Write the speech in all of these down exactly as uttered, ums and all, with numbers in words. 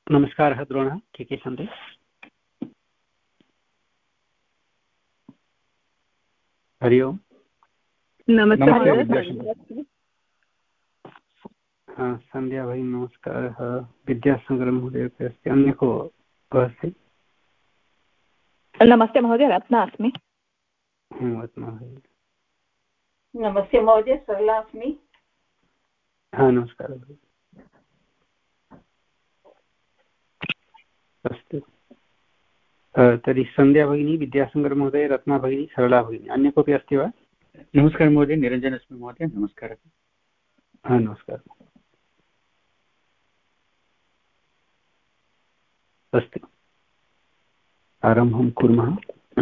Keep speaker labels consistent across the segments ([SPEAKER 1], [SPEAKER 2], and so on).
[SPEAKER 1] नमस्कारः द्रोणः, के के सन्ति? हरि ओम्। सन्ध्या भगिनी नमस्कारः। विद्यासागर महोदय अस्ति, अन्य को अस्ति?
[SPEAKER 2] नमस्ते महोदय, रत्ना अस्मि।
[SPEAKER 3] नमस्ते महोदय, सरला अस्मि।
[SPEAKER 1] हा, नमस्कारः। अस्तु, तर्हि सन्ध्या भगिनी, विद्यासागर महोदय, रत्ना भगिनी, सरला भगिनी, अन्य कोऽपि अस्ति वा?
[SPEAKER 4] नमस्कारः महोदय, निरञ्जन अस्मि महोदय। नमस्कारः।
[SPEAKER 1] हा, नमस्कारः। अस्तु, आरम्भं कुर्मः।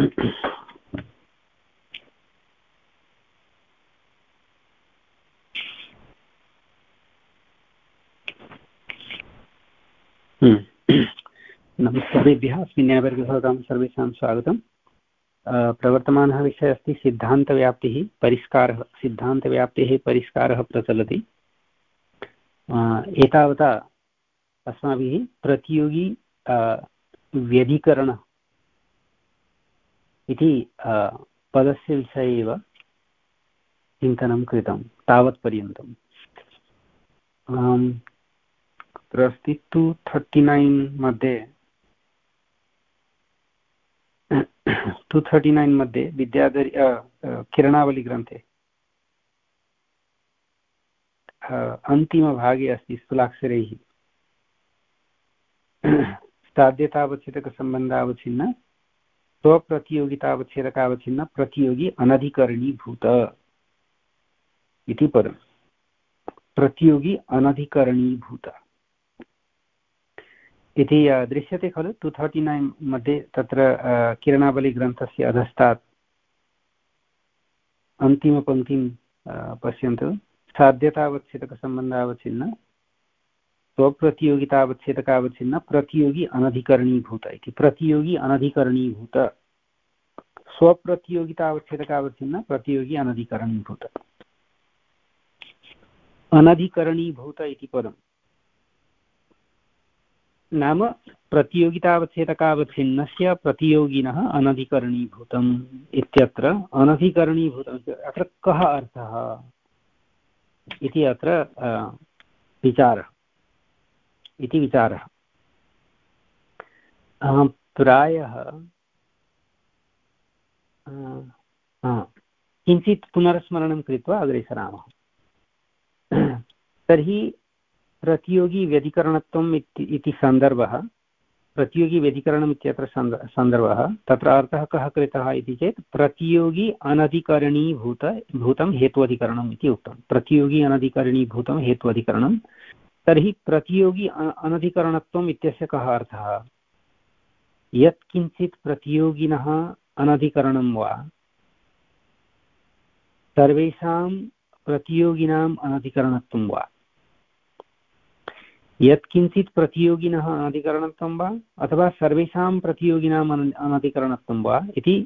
[SPEAKER 1] नमस्कारेभ्यः। अस्मिन् वर्गे भवतां सर्वेषां स्वागतं। प्रवर्तमानः विषयः अस्ति सिद्धान्तव्याप्तिः परिष्कारः। सिद्धान्तव्याप्तेः परिष्कारः प्रचलति। एतावता अस्माभिः प्रतियोगी व्यधिकरण इति पदस्य विषये एव चिन्तनं कृतं तावत्पर्यन्तम्। तत्र अस्ति टु थर्टि नैन् मध्ये टु थर्टि नैन् मध्ये विद्याधरी किरणावलीग्रन्थे अन्तिमभागे अस्ति स्थूलाक्षरैः साध्यतावच्छेदकसम्बन्धावच्छिन्न स्वप्रतियोगितावच्छेदकावच्छिन्न प्रतियोगी अनधिकरणीभूत इति पदम्। प्रतियोगी अनधिकरणीभूत इति दृश्यते खलु टु थर्टि नैन् मध्ये। तत्र किरणावलीग्रन्थस्य अधस्तात् अन्तिमपङ्क्तिं पश्यन्तु। साध्यतावच्छेदकसम्बन्धावच्छिन्न स्वप्रतियोगितावच्छेदकावच्छिन्न प्रतियोगी अनधिकरणीभूत इति। प्रतियोगी अनधिकरणीभूत, स्वप्रतियोगितावच्छेदकावच्छिन्न प्रतियोगी अनधिकरणीभूत। अनधिकरणीभूत इति पदम् नाम प्रतियोगितावच्छेदकावच्छिन्नस्य प्रतियोगिनः अनधिकरणीभूतम् इत्यत्र। अनधिकरणीभूतम् अत्र कः अर्थः इति अत्र विचारः इति विचारः प्रायः किञ्चित् पुनर्स्मरणं कृत्वा अग्रे सरामः। तर्हि प्रतियोगी व्यधिकरणत्वम् इति सन्दर्भः, प्रतियोगी व्यधिकरणम् इत्यत्र सन्दर्भः। तत्र अर्थः कः कृतः इति चेत् प्रतियोगी अनधिकरणीभूत भूतं हेत्वधिकरणम् इति उक्तं। प्रतियोगी अनधिकरणीभूतं हेत्वधिकरणं। तर्हि प्रतियोगी अनधिकरणत्वम् इत्यस्य कः अर्थः? यत्किञ्चित् प्रतियोगिनः अनधिकरणं वा सर्वेषां प्रतियोगिनाम् अनधिकरणत्वं वा, यत्किञ्चित् प्रतियोगिनः अनधिकरणत्वं वा अथवा सर्वेषां प्रतियोगिनाम् अनधिकरणत्वं वा इति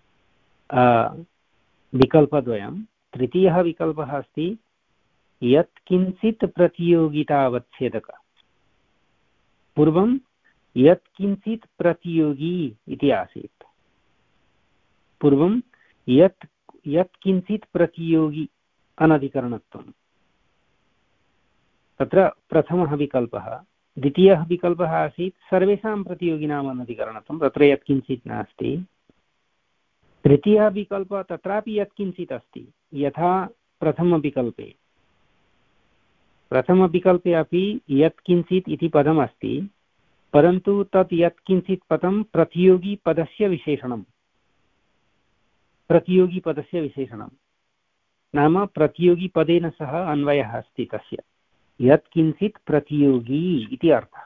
[SPEAKER 1] विकल्पद्वयं। तृतीयः विकल्पः अस्ति यत्किञ्चित् प्रतियोगितावच्छेदक। पूर्वं यत्किञ्चित् प्रतियोगी इति आसीत्। पूर्वं यत् यत्किञ्चित् प्रतियोगी अनधिकरणत्वं, तत्र प्रथमः विकल्पः। द्वितीयः विकल्पः आसीत् सर्वेषां प्रतियोगिनाम् अनधिकरणत्वं, तत्र यत्किञ्चित् नास्ति। तृतीयः विकल्पः, तत्रापि यत्किञ्चित् अस्ति, यथा प्रथमविकल्पे। प्रथमविकल्पे अपि यत्किञ्चित् इति पदम् अस्ति, परन्तु तत् यत्किञ्चित् पदं प्रतियोगिपदस्य विशेषणं। प्रतियोगिपदस्य विशेषणं नाम प्रतियोगिपदेन सह अन्वयः अस्ति तस्य। यत्किञ्चित् प्रतियोगी इति अर्थः।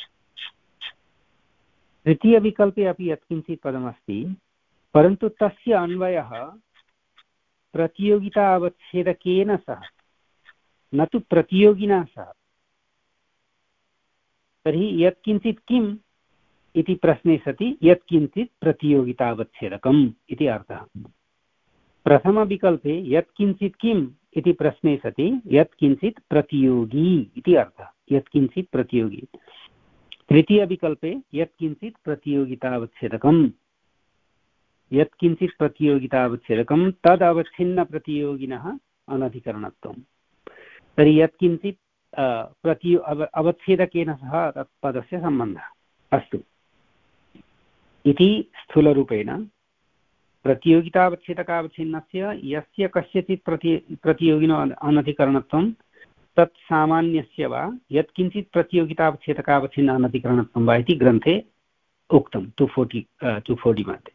[SPEAKER 1] तृतीयविकल्पे अपि यत्किञ्चित् पदमस्ति, परन्तु तस्य अन्वयः प्रतियोगितावच्छेदकेन सह, न तु प्रतियोगिना सह। तर्हि यत्किञ्चित् किम् इति प्रश्ने सति यत्किञ्चित् प्रतियोगितावच्छेदकम् इति अर्थः। प्रथमविकल्पे यत्किञ्चित् किम् इति प्रश्ने सति यत्किञ्चित् प्रतियोगी इति अर्थः। यत्किञ्चित् प्रतियोगी। तृतीयविकल्पे यत्किञ्चित् प्रतियोगितावच्छेदकम् यत्किञ्चित् प्रतियोगितावच्छेदकं तदवच्छिन्नप्रतियोगिनः अनधिकरणत्वम्। तर्हि यत्किञ्चित् प्रति अव अवच्छेदकेन सह तत् पदस्य सम्बन्धः अस्तु इति स्थूलरूपेण प्रतियोगितावच्छेदकावच्छिन्नस्य यस्य कस्यचित् प्रति प्रतियोगिनो अनधिकरणत्वं तत् सामान्यस्य वा यत्किञ्चित् प्रतियोगितावच्छेदकावच्छिन्न अनधिकरणत्वं वा इति ग्रन्थे उक्तं टु फोर्टि टु फोर्टि मध्ये।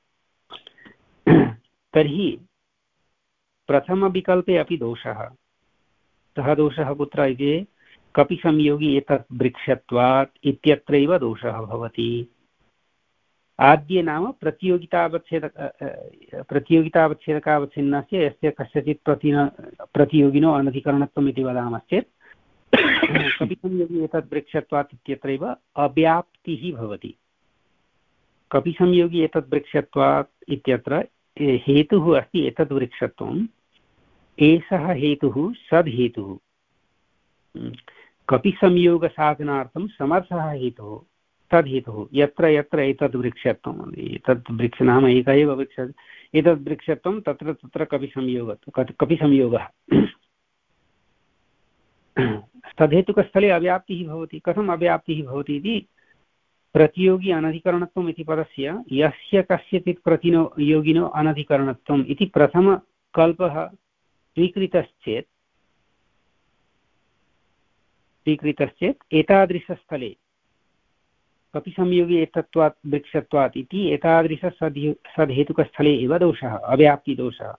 [SPEAKER 1] तर्हि प्रथमविकल्पे अपि दोषः। सः दोषः कुत्र इति कपि संयोगी एतत् वृक्षत्वात् इत्यत्रैव दोषः भवति। आद्ये नाम प्रतियोगितावच्छेद प्रतियोगितावच्छेदकावच्छिन्नस्य यस्य कस्यचित् प्रति प्रतियोगिनो अनधिकरणत्वम् इति वदामश्चेत् कपिसंयोगी एतद् वृक्षत्वात् इत्यत्रैव अव्याप्तिः भवति। कपिसंयोगी एतद् वृक्षत्वात् इत्यत्र हेतुः अस्ति एतद् वृक्षत्वम्, एषः हेतुः सद्हेतुः। कपिसंयोगसाधनार्थं समर्थः हेतुः तद्हेतुः। यत्र यत्र एतद् वृक्षत्वम्, एतद् वृक्ष नाम एकः एव वृक्ष, एतद् वृक्षत्वं तत्र तत्र कपिसंयोग कपिसंयोगः तद्हेतुकस्थले अव्याप्तिः भवति। कथम् अव्याप्तिः भवति इति प्रतियोगी अनधिकरणत्वम् इति पदस्य यस्य कस्यचित् प्रतिनो योगिनो अनधिकरणत्वम् इति प्रथमकल्पः स्वीकृतश्चेत् स्वीकृतश्चेत् एतादृशस्थले कपिसंयोगी एतत्वात् वृक्षत्वात् इति एतादृशसद् सद्हेतुकस्थले एव दोषः, अव्याप्तिदोषः।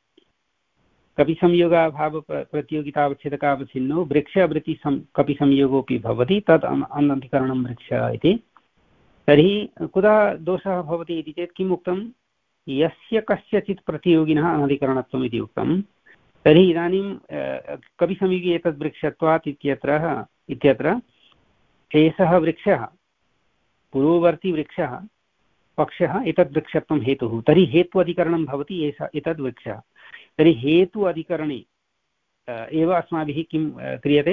[SPEAKER 1] कपिसंयोगाभाव प्रतियोगितावच्छेदकावच्छिन्नो वृक्षवृत्ति कपिसंयोगोऽपि भवति तत् अनधिकरणं वृक्ष इति। तर्हि कुतः दोषः भवति इति चेत् किम् उक्तं, यस्य कस्यचित् प्रतियोगिनः अनधिकरणत्वम् इति उक्तं। तर्हि इदानीं कपिसंयोगी एतद् वृक्षत्वात् इत्यत्र इत्यत्र एषः वृक्षः पूर्ववर्ती वृक्षः पक्षः एतद् वृक्षत्वं हेतुः। तर्हि हेतु अधिकरणं भवति एष एतद् वृक्षः। तर्हि हेतु अधिकरणे एव अस्माभिः किं क्रियते,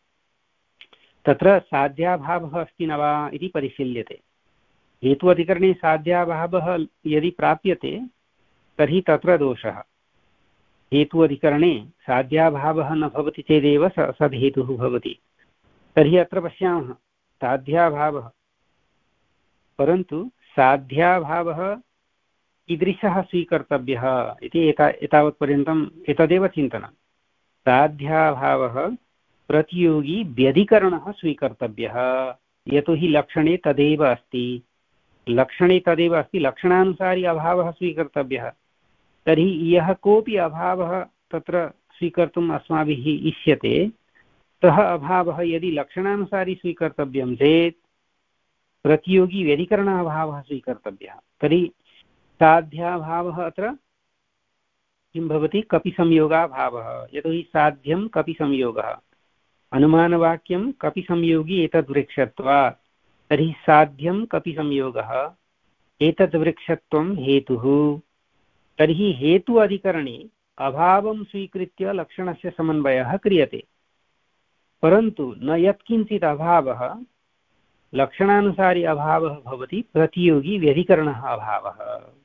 [SPEAKER 1] तत्र साध्याभावः अस्ति न वा इति परिशील्यते। हेतु अधिकरणे साध्याभावः यदि प्राप्यते तर्हि तत्र दोषः। हेतु अधिकरणे साध्याभावः न भवति चेदेव स सद्हेतुः भवति। तर्हि अत्र पश्यामः साध्याभावः, परन्तु साध्याभावः कीदृशः स्वीकर्तव्यः इति एता एतावत्पर्यन्तम् एतदेव चिन्तनं। साध्याभावः प्रतियोगी व्यधिकरणः स्वीकर्तव्यः, यतोहि लक्षणे तदेव अस्ति। लक्षणे तदेव अस्ति, लक्षणानुसारी अभावः स्वीकर्तव्यः। तर्हि यः कोऽपि अभावः तत्र स्वीकर्तुम् अस्माभिः इष्यते, सः अभावः यदि लक्षणानुसारी स्वीकर्तव्यं चेत् प्रतियोगी व्यधिकरणाभावः स्वीकर्तव्यः। तर्हि साध्याभावः अत्र किं भवति, कपिसंयोगाभावः। यतोहि साध्यं कपिसंयोगः, अनुमानवाक्यं कपिसंयोगी एतद्वृक्षत्वात्, तर्हि साध्यं कपिसंयोगः, एतद्वृक्षत्वं हेतुः। तर्हि हेतु अधिकरणे अभावं स्वीकृत्य लक्षणस्य समन्वयः क्रियते, परन्तु न यत्किञ्चित् अभावः लक्षणानुसारी अभावः भवति, प्रतियोगी व्यधिकरणः अभावः।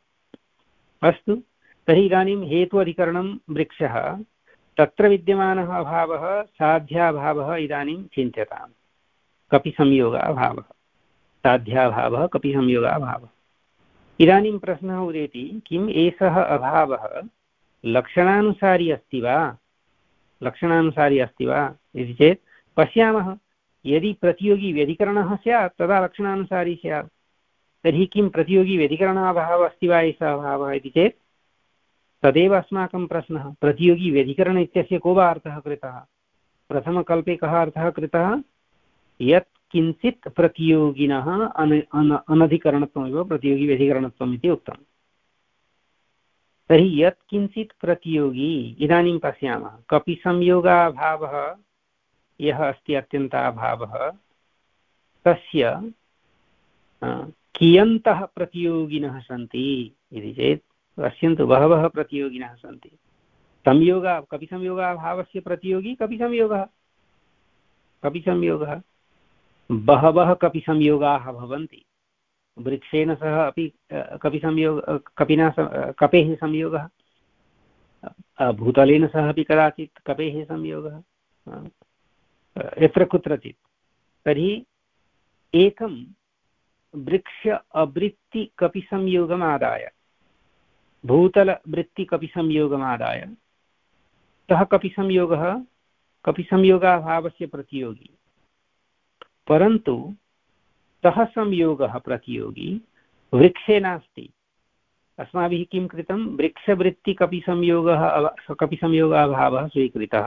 [SPEAKER 1] अस्तु, तर्हि इदानीं हेतु अधिकरणं वृक्षः, तत्र विद्यमानः अभावः साध्याभावः इदानीं चिन्त्यताम्, कपिसंयोगाभावः। साध्याभावः कपिसंयोगाभावः। इदानीं प्रश्नः उदेति, किम् एषः अभावः लक्षणानुसारी अस्ति वा लक्षणानुसारी अस्ति वा इति चेत् पश्यामः, यदि प्रतियोगी व्यधिकरणः स्यात् तदा लक्षणानुसारी स्यात्। तर्हि किं प्रतियोगी व्यधिकरणाभावः अस्ति वा एषः अभावः इति चेत् तदेव अस्माकं प्रश्नः। प्रतियोगी व्यधिकरण इत्यस्य को वा अर्थः कृतः? प्रथमकल्पे कः अर्थः कृतः? यत् किञ्चित् प्रतियोगिनः अन अन अनधिकरणत्वमेव प्रतियोगी व्यधिकरणत्वम् इति उक्तम्। तर्हि यत् किञ्चित् प्रतियोगी, इदानीं पश्यामः, कपिसंयोगाभावः यः अस्ति अत्यन्ताभावः, तस्य कियन्तः प्रतियोगिनः सन्ति इति चेत् पश्यन्तु, बहवः प्रतियोगिनः सन्ति। संयोगा कपिसंयोगाभावस्य प्रतियोगी कपिसंयोगः कपिसंयोगः बहवः कपिसंयोगाः भवन्ति। वृक्षेण सह अपि कपिसंयोग कपिना कपेः संयोगः, भूतलेन सह अपि कदाचित् कपेः संयोगः यत्र कुत्रचित्। तर्हि एकं वृक्ष अवृत्तिकपिसंयोगमादाय भूतलवृत्तिकपिसंयोगमादाय सः कपिसंयोगः कपिसंयोगाभावस्य प्रतियोगी, परन्तु सः संयोगः प्रतियोगी वृक्षे नास्ति। अस्माभिः किं कृतं, वृक्षवृत्तिकपिसंयोगः कपिसंयोगाभावः स्वीकृतः,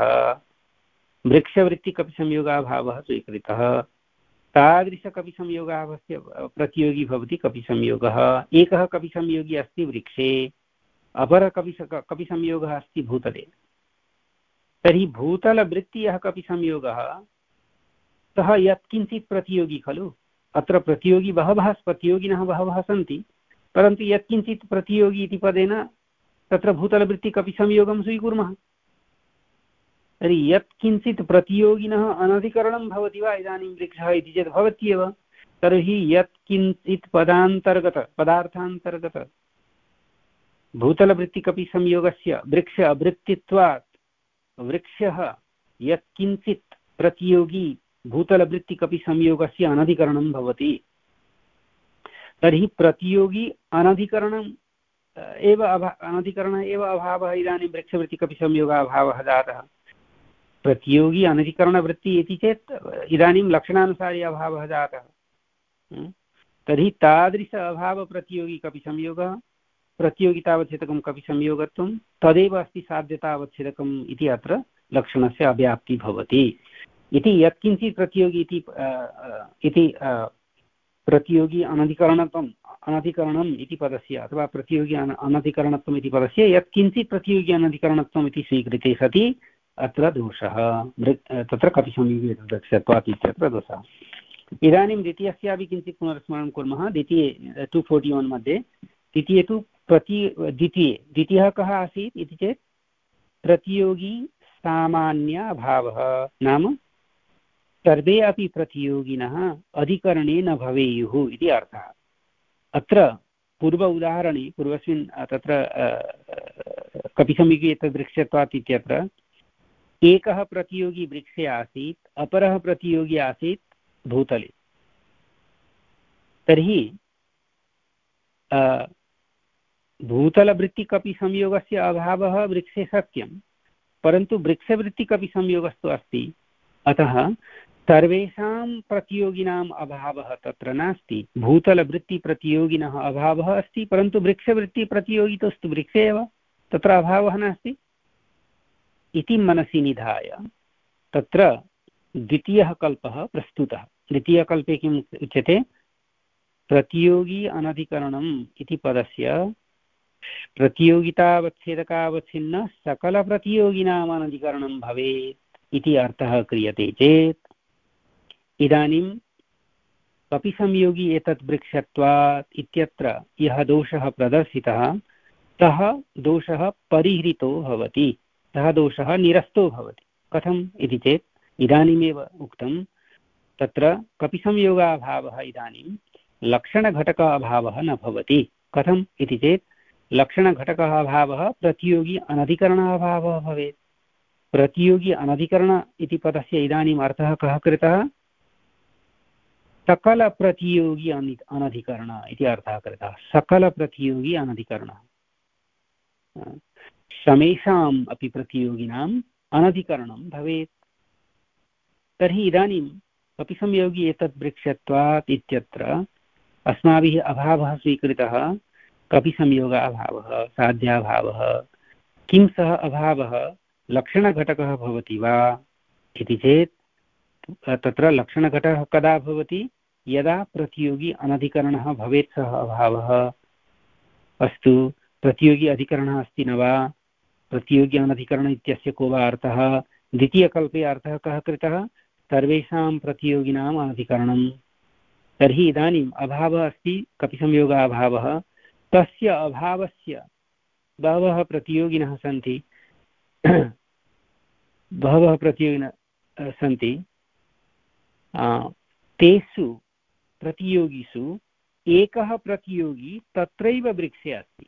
[SPEAKER 1] वृक्षवृत्तिकपिसंयोगाभावः स्वीकृतः, तादृशकपिसंयोगाभावस्य प्रतियोगी भवति कपिसंयोगः। एकः कपिसंयोगी अस्ति वृक्षे, अपरः कपि कपिसंयोगः अस्ति भूतले। तर्हि भूतलवृत्ति यः कपिसंयोगः सः यत्किञ्चित् प्रतियोगी खलु। अत्र प्रतियोगी बहवः प्रतियोगिनः बहवः सन्ति, परन्तु यत्किञ्चित् प्रतियोगी इति पदेन तत्र भूतलवृत्तिकपिसंयोगं स्वीकुर्मः। तर्हि यत्किञ्चित् प्रतियोगिनः अनधिकरणं भवति वा इदानीं वृक्षः इति चेत् भवत्येव। तर्हि यत्किञ्चित् पदान्तर्गत पदार्थान्तर्गत भूतलवृत्तिकपिसंयोगस्य वृक्ष अवृत्तित्वात् वृक्षः यत्किञ्चित् प्रतियोगी भूतलवृत्तिकपिसंयोगस्य अनधिकरणं भवति। तर्हि प्रतियोगी अनधिकरणम् एव अभा अनधिकरण एव अभावः इदानीं वृक्षवृत्तिकपिसंयोगाभावः जातः। प्रतियोगी अनधिकरणवृत्ति इति चेत् इदानीं लक्षणानुसारी अभावः जातः। तर्हि तादृश अभावप्रतियोगी कपिसंयोगः, प्रतियोगितावच्छेदकं कपिसंयोगत्वं तदेव अस्ति साध्यतावच्छेदकम् इति अत्र लक्षणस्य अव्याप्तिः भवति इति। यत्किञ्चित् प्रतियोगी इति प्रतियोगी अनधिकरणत्वम् अनधिकरणम् इति पदस्य अथवा प्रतियोगी अनधिकरणत्वम् इति पदस्य यत्किञ्चित् प्रतियोगी अनधिकरणत्वम् इति स्वीकृते सति अत्र दोषः, तत्र कपिसंयोगी वृक्षत्वात् इत्यत्र दोषः। इदानीं द्वितीयस्यापि किञ्चित् पुनर्स्मरणं कुर्मः। द्वितीये टु फोर्टि वन् मध्ये द्वितीये तु प्रति द्वितीये द्वितीयः कः आसीत् इति चेत् प्रतियोगी सामान्याभावः, नाम सर्वे अपि प्रतियोगिनः अधिकरणे न भवेयुः इति अर्थः। अत्र पूर्व उदाहरणे पूर्वस्मिन् तत्र कपिसंयोगी वृक्षत्वात् इत्यत्र एकः प्रतियोगी वृक्षे आसीत्, अपरः प्रतियोगी आसीत् भूतले। तर्हि भूतलवृत्तिकपिसंयोगस्य अभावः वृक्षे सत्यं, परन्तु वृक्षवृत्तिकपिसंयोगस्तु अस्ति। अतः सर्वेषां प्रतियोगिनाम् अभावः तत्र नास्ति। भूतलवृत्तिप्रतियोगिनः अभावः अस्ति, परन्तु वृक्षवृत्तिप्रतियोगितोस्तु वृक्षे एव, तत्र अभावः नास्ति इति मनसि निधाय तत्र द्वितीयः कल्पः प्रस्तुतः। द्वितीयकल्पे किम् उच्यते, प्रतियोगी अनधिकरणम् इति पदस्य प्रतियोगितावच्छेदकावच्छिन्न सकलप्रतियोगिनाम् अनधिकरणं भवेत् इति अर्थः क्रियते चेत् इदानीं कपिसंयोगी एतत् वृक्षत्वात् इत्यत्र यः दोषः प्रदर्शितः सः दोषः परिहृतो भवति, सः दोषः निरस्तो भवति। कथम् इति चेत् इदानीमेव उक्तं, तत्र कपिसंयोगाभावः इदानीं लक्षणघटकः अभावः न भवति। कथम् इति चेत् लक्षणघटकः अभावः प्रतियोगी अनधिकरणः अभावः भवेत्। प्रतियोगी अनधिकरण इति पदस्य इदानीम् अर्थः कः कृतः, सकलप्रतियोगी अनधिकरण इति अर्थः कृतः। सकलप्रतियोगी अनधिकरणः, समेषाम् अपि प्रतियोगिनाम् अनधिकरणं भवेत्। तर्हि इदानीं कपिसंयोगी एतद् वृक्षत्वात् इत्यत्र अस्माभिः अभावः स्वीकृतः, कपिसंयोगाभावः, साध्याभावः। किं सः अभावः लक्षणघटकः भवति वा इति चेत् तत्र लक्षणघटकः कदा भवति, यदा प्रतियोगी अनधिकरणः भवेत् सः अभावः। अस्तु, प्रतियोगी अधिकरणः अस्ति न वा, प्रतियोगी अनधिकरण इत्यस्य को वा अर्थः। द्वितीयकल्पे अर्थः कः कृतः, सर्वेषां प्रतियोगिनाम् अनधिकरणं। तर्हि इदानीम् अभावः अस्ति कपिसंयोगाभावः, तस्य अभावस्य बहवः प्रतियोगिनः सन्ति बहवः प्रतियोगिनः सन्ति तेषु प्रतियोगिषु एकः प्रतियोगी तत्रैव वृक्षे अस्ति।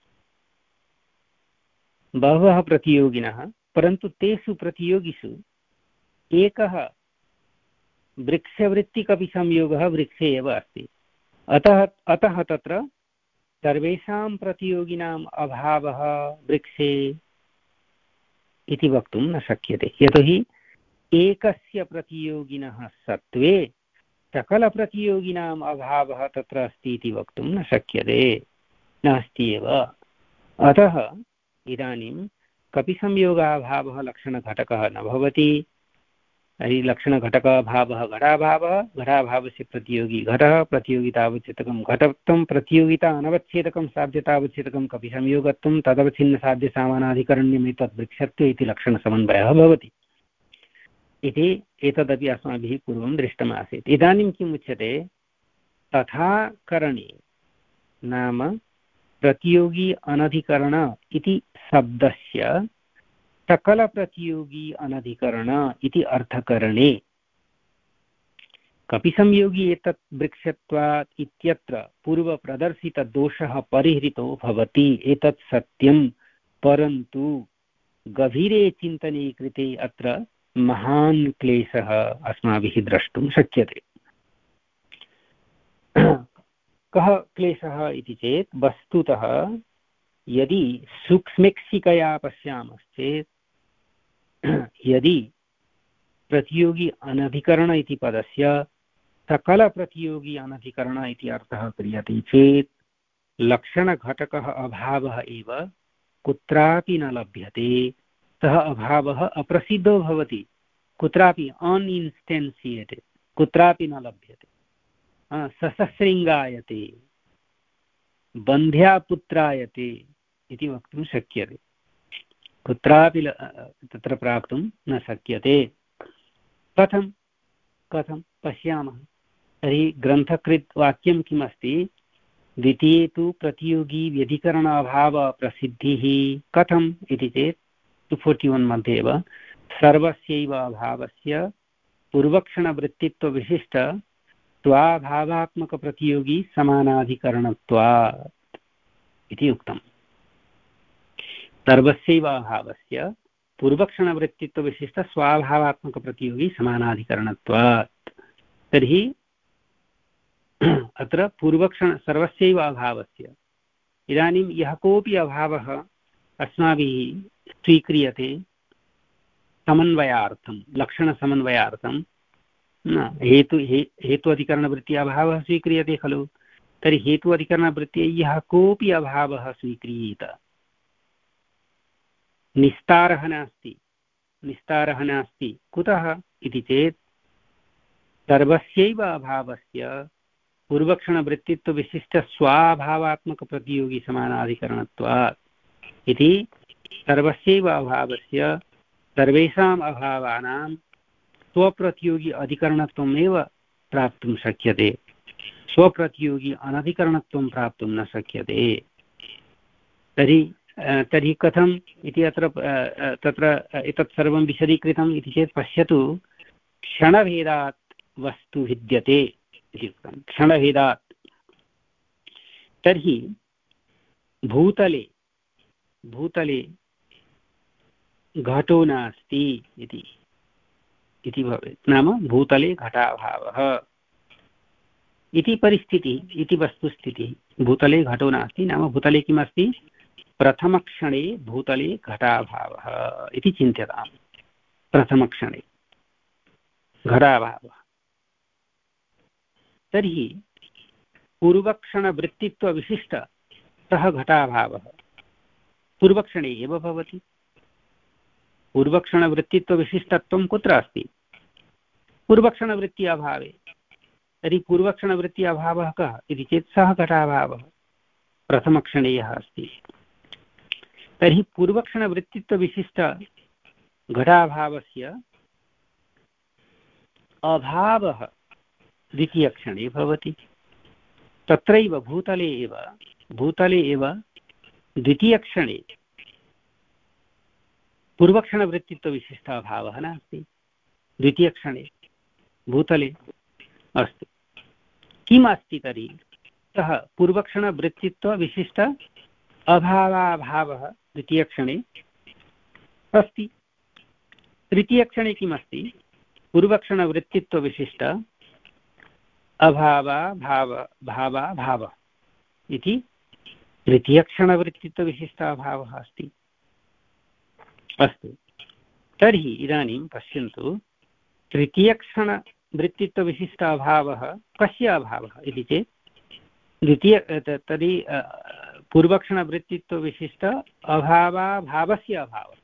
[SPEAKER 1] बहवः प्रतियोगिनः, परन्तु तेषु प्रतियोगिषु एकः वृक्षवृत्तिकपिसंयोगः वृक्षे एव अस्ति। अतः अतः तत्र सर्वेषां प्रतियोगिनाम् अभावः वृक्षे इति वक्तुं न शक्यते, यतोहि एकस्य प्रतियोगिनः सत्त्वे सकलप्रतियोगिनाम् अभावः तत्र अस्ति इति वक्तुं न शक्यते, नास्ति एव। अतः इदानीं कपिसंयोगाभावः लक्षणघटकः न भवति। तर्हि लक्षणघटकाभावः घटाभावः, घटाभावस्य प्रतियोगी घटः, प्रतियोगितावच्छेदकं घटत्वं, प्रतियोगिता अनवच्छेदकं साध्यतावच्छेदकं कपिसंयोगत्वं, तदवच्छिन्नसाध्यसामानाधिकरण्यम् एतद् वृक्षत्वे इति लक्षणसमन्वयः भवति इति एतदपि अस्माभिः पूर्वं दृष्टमासीत्। इदानीं किम् उच्यते, तथा करणे नाम प्रतियोगी अनधिकरण इति शब्दस्य सकलप्रतियोगी अनधिकरण इति अर्थकरणे कपिसंयोगी एतत् वृक्षत्वात् इत्यत्र पूर्वप्रदर्शितदोषः परिहृतो भवति। एतत् सत्यं, परन्तु गभीरे चिन्तने कृते अत्र महान् क्लेशः अस्माभिः द्रष्टुं शक्यते। कः क्लेशः इति चेत्, वस्तुतः यदि सूक्ष्मेक्षिकया पश्यामश्चेत् यदि प्रतियोगी अनधिकरण इति पदस्य सकलप्रतियोगी अनधिकरण इति अर्थः क्रियते चेत् लक्षणघटकः अभावः एव कुत्रापि न लभ्यते। सः अभावः अप्रसिद्धो भवति, कुत्रापि अनइन्स्टेन्शियेटेड्, कुत्रापि न लभ्यते। ससशृङ्गायते, बन्ध्यापुत्रायते इति वक्तुं शक्यते, कुत्रापि तत्र प्राप्तुं न शक्यते। कथं कथं पश्यामः। तर्हि ग्रन्थकृत् वाक्यं किमस्ति, द्वितीये तु प्रतियोगी व्यधिकरण अभाव प्रसिद्धिः। कथम् इति चेत् टु फोर्टि वन् मध्ये एव सर्वस्यैव अभावस्य पूर्वक्षणवृत्तित्वविशिष्ट स्वाभावात्मकप्रतियोगी समानाधिकरणत्वात् इति उक्तम्। सर्वस्यैव अभावस्य पूर्वक्षणवृत्तित्वविशिष्ट स्वाभावात्मकप्रतियोगी समानाधिकरणत्वात्। तर्हि अत्र पूर्वक्षण सर्वस्यैव अभावस्य, इदानीं यः कोऽपि अभावः अस्माभिः स्वीक्रियते समन्वयार्थं, लक्षणसमन्वयार्थं, हेतु हे हेतु अधिकरणवृत्ति अभावः स्वीक्रियते खलु। तर्हि हेतु अधिकरणवृत्त्यै यः कोऽपि अभावः स्वीक्रियेत, निस्तारः नास्ति, निस्तारः नास्ति। कुतः इति चेत् सर्वस्यैव अभावस्य पूर्वक्षणवृत्तित्वविशिष्ट स्वाभावात्मकप्रतियोगी समानाधिकरणत्वात् इति सर्वस्यैव अभावस्य सर्वेषाम् अभावानां स्वप्रतियोगी अधिकरणत्वमेव प्राप्तुं शक्यते, स्वप्रतियोगी अनधिकरणत्वं प्राप्तुं न शक्यते। तर्हि तर्हि कथम् इति अत्र तत्र एतत् सर्वं विशदीकृतम् इति चेत् पश्यतु, क्षणभेदात् वस्तु भिद्यते इति उक्तं, क्षणभेदात्। तर्हि भूतले भूतले घटो नास्ति इति इति भवेत्, नाम भूतले घटाभावः इति परिस्थितिः, इति वस्तुस्थितिः। भूतले घटो नास्ति नाम भूतले किमस्ति, प्रथमक्षणे भूतले घटाभावः इति चिन्त्यताम्। प्रथमक्षणे घटाभावः, तर्हि पूर्वक्षणवृत्तित्वविशिष्ट सः घटाभावः पूर्वक्षणे एव भवति। पूर्वक्षणवृत्तित्वविशिष्टत्वं कुत्र अस्ति, पूर्वक्षणवृत्ति अभावे। तर्हि पूर्वक्षणवृत्ति अभावः कः इति चेत् सः घटाभावः प्रथमक्षणे यः अस्ति। तर्हि पूर्वक्षणवृत्तित्वविशिष्ट घटाभावस्य अभावः द्वितीयक्षणे भवति। तत्रैव भूतले एव भूतले एव द्वितीयक्षणे पूर्वक्षणवृत्तित्वविशिष्टाभावः नास्ति, द्वितीयक्षणे भूतले अस्ति। किम् अस्ति तर्हि सः पूर्वक्षणवृत्तित्वविशिष्ट अभावाभावः द्वितीयक्षणे अस्ति। तृतीयक्षणे किम् अस्ति? पूर्वक्षणवृत्तित्वविशिष्ट अभावाभाव भावाभाव इति तृतीयक्षणवृत्तित्वविशिष्ट अभावः अस्ति। अस्तु, तर्हि इदानीं पश्यन्तु, तृतीयक्षणवृत्तित्वविशिष्ट अभावः कस्य अभावः इति चेत् द्वितीय तर्हि पूर्वक्षणवृत्तित्वविशिष्ट अभावाभावस्य अभावः।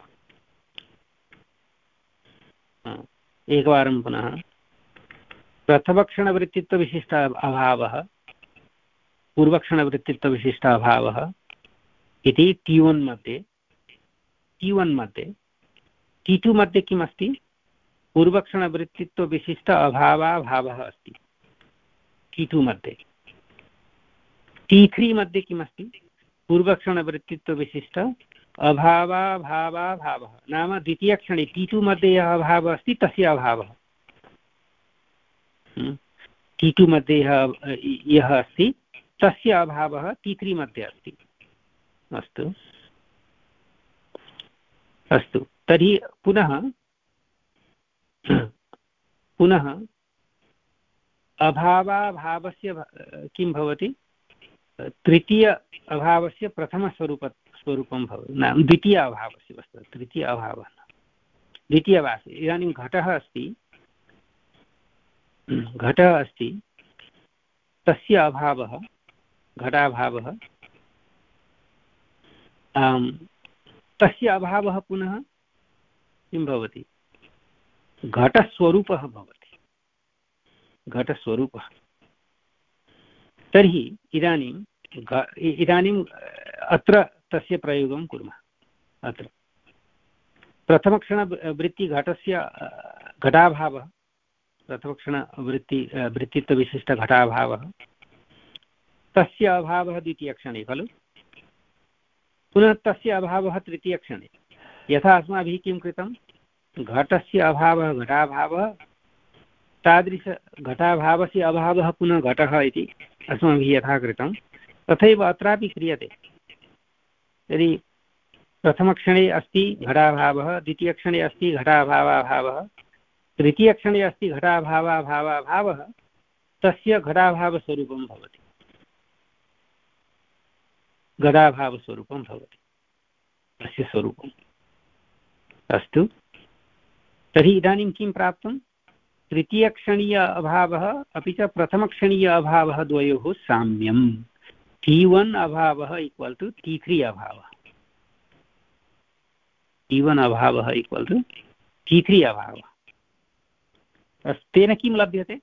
[SPEAKER 1] एकवारं पुनः, प्रथमक्षणवृत्तित्वविशिष्ट अभावः पूर्वक्षणवृत्तित्वविशिष्ट अभावः इति टी वन् मध्ये, टी वन् मध्ये, टी टु मध्ये किम् अस्ति? पूर्वक्षणवृत्तित्वविशिष्ट अभावाभावः अस्ति टी टु मध्ये। टी थ्री मध्ये किम् अस्ति? पूर्वक्षणवृत्तित्वविशिष्ट अभावाभावाभावः, नाम द्वितीयक्षणे टी टु मध्ये यः अभावः अस्ति तस्य अभावः। टी टु मध्ये यः यः अस्ति तस्य अभावः टी थ्री मध्ये अस्ति। अस्तु अस्तु, तर्हि पुनः पुनः अभावाभावस्य किं भवति? तृतीय अभावस्य प्रथमस्वरूप स्वरूपं भवति, न द्वितीय अभावस्य, वस्तु तृतीय अभावः द्वितीयभावे। इदानीं घटः अस्ति, घटः अस्ति, तस्य अभावः घटाभावः, तस्य अभावः पुनः किं भवति? घटस्वरूपः भवति, घटस्वरूपः। तर्हि इदानीं इदानीम् अत्र तस्य प्रयोगं कुर्मः। अत्र प्रथमक्षणवृत्तिघटस्य घटाभावः, प्रथमक्षणवृत्ति वृत्तित्वविशिष्टघटाभावः, तस्य अभावः द्वितीयक्षणे खलु, पुनः तस्य अभावः तृतीयक्षणे। यथा अस्माभिः किं कृतं? घटस्य अभावः घटाभावः, तादृशघटाभावस्य अभावः पुनः घटः इति अस्माभिः यथा कृतं, तथैव अत्रापि क्रियते। यदि प्रथमक्षणे अस्ति घटाभावः, द्वितीयक्षणे अस्ति घटाभावाभावः, तृतीयक्षणे अस्ति घटाभावाभावाभावः, तस्य घटाभावस्वरूपं भवति, घटाभावस्वरूपं भवति तस्य स्वरूपम्। अस्तु, तर्हि इदानीं किं प्राप्तं? तृतीयक्षणीय अभावः अपि च प्रथमक्षणीय अभावः द्वयोः साम्यं। टी वन् अभावः इक्वल् टु टी थ्री अभावः, टी वन् अभावः इक्वल् टु टी थ्री अभावः। तेन किं लभ्यते?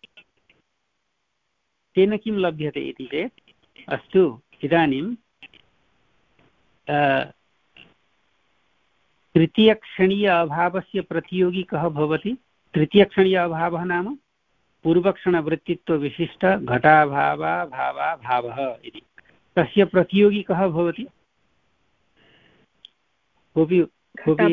[SPEAKER 1] तेन किं लभ्यते इति चेत्, अस्तु, इदानीं तृतीयक्षणीय अभावस्य प्रतियोगी कः भवति? तृतीयक्षणीय अभावः नाम पूर्वक्षणवृत्तित्वविशिष्ट घटाभावाभावाभावः इति। तस्य प्रतियोगी कः भवति? कोऽपि कोऽपि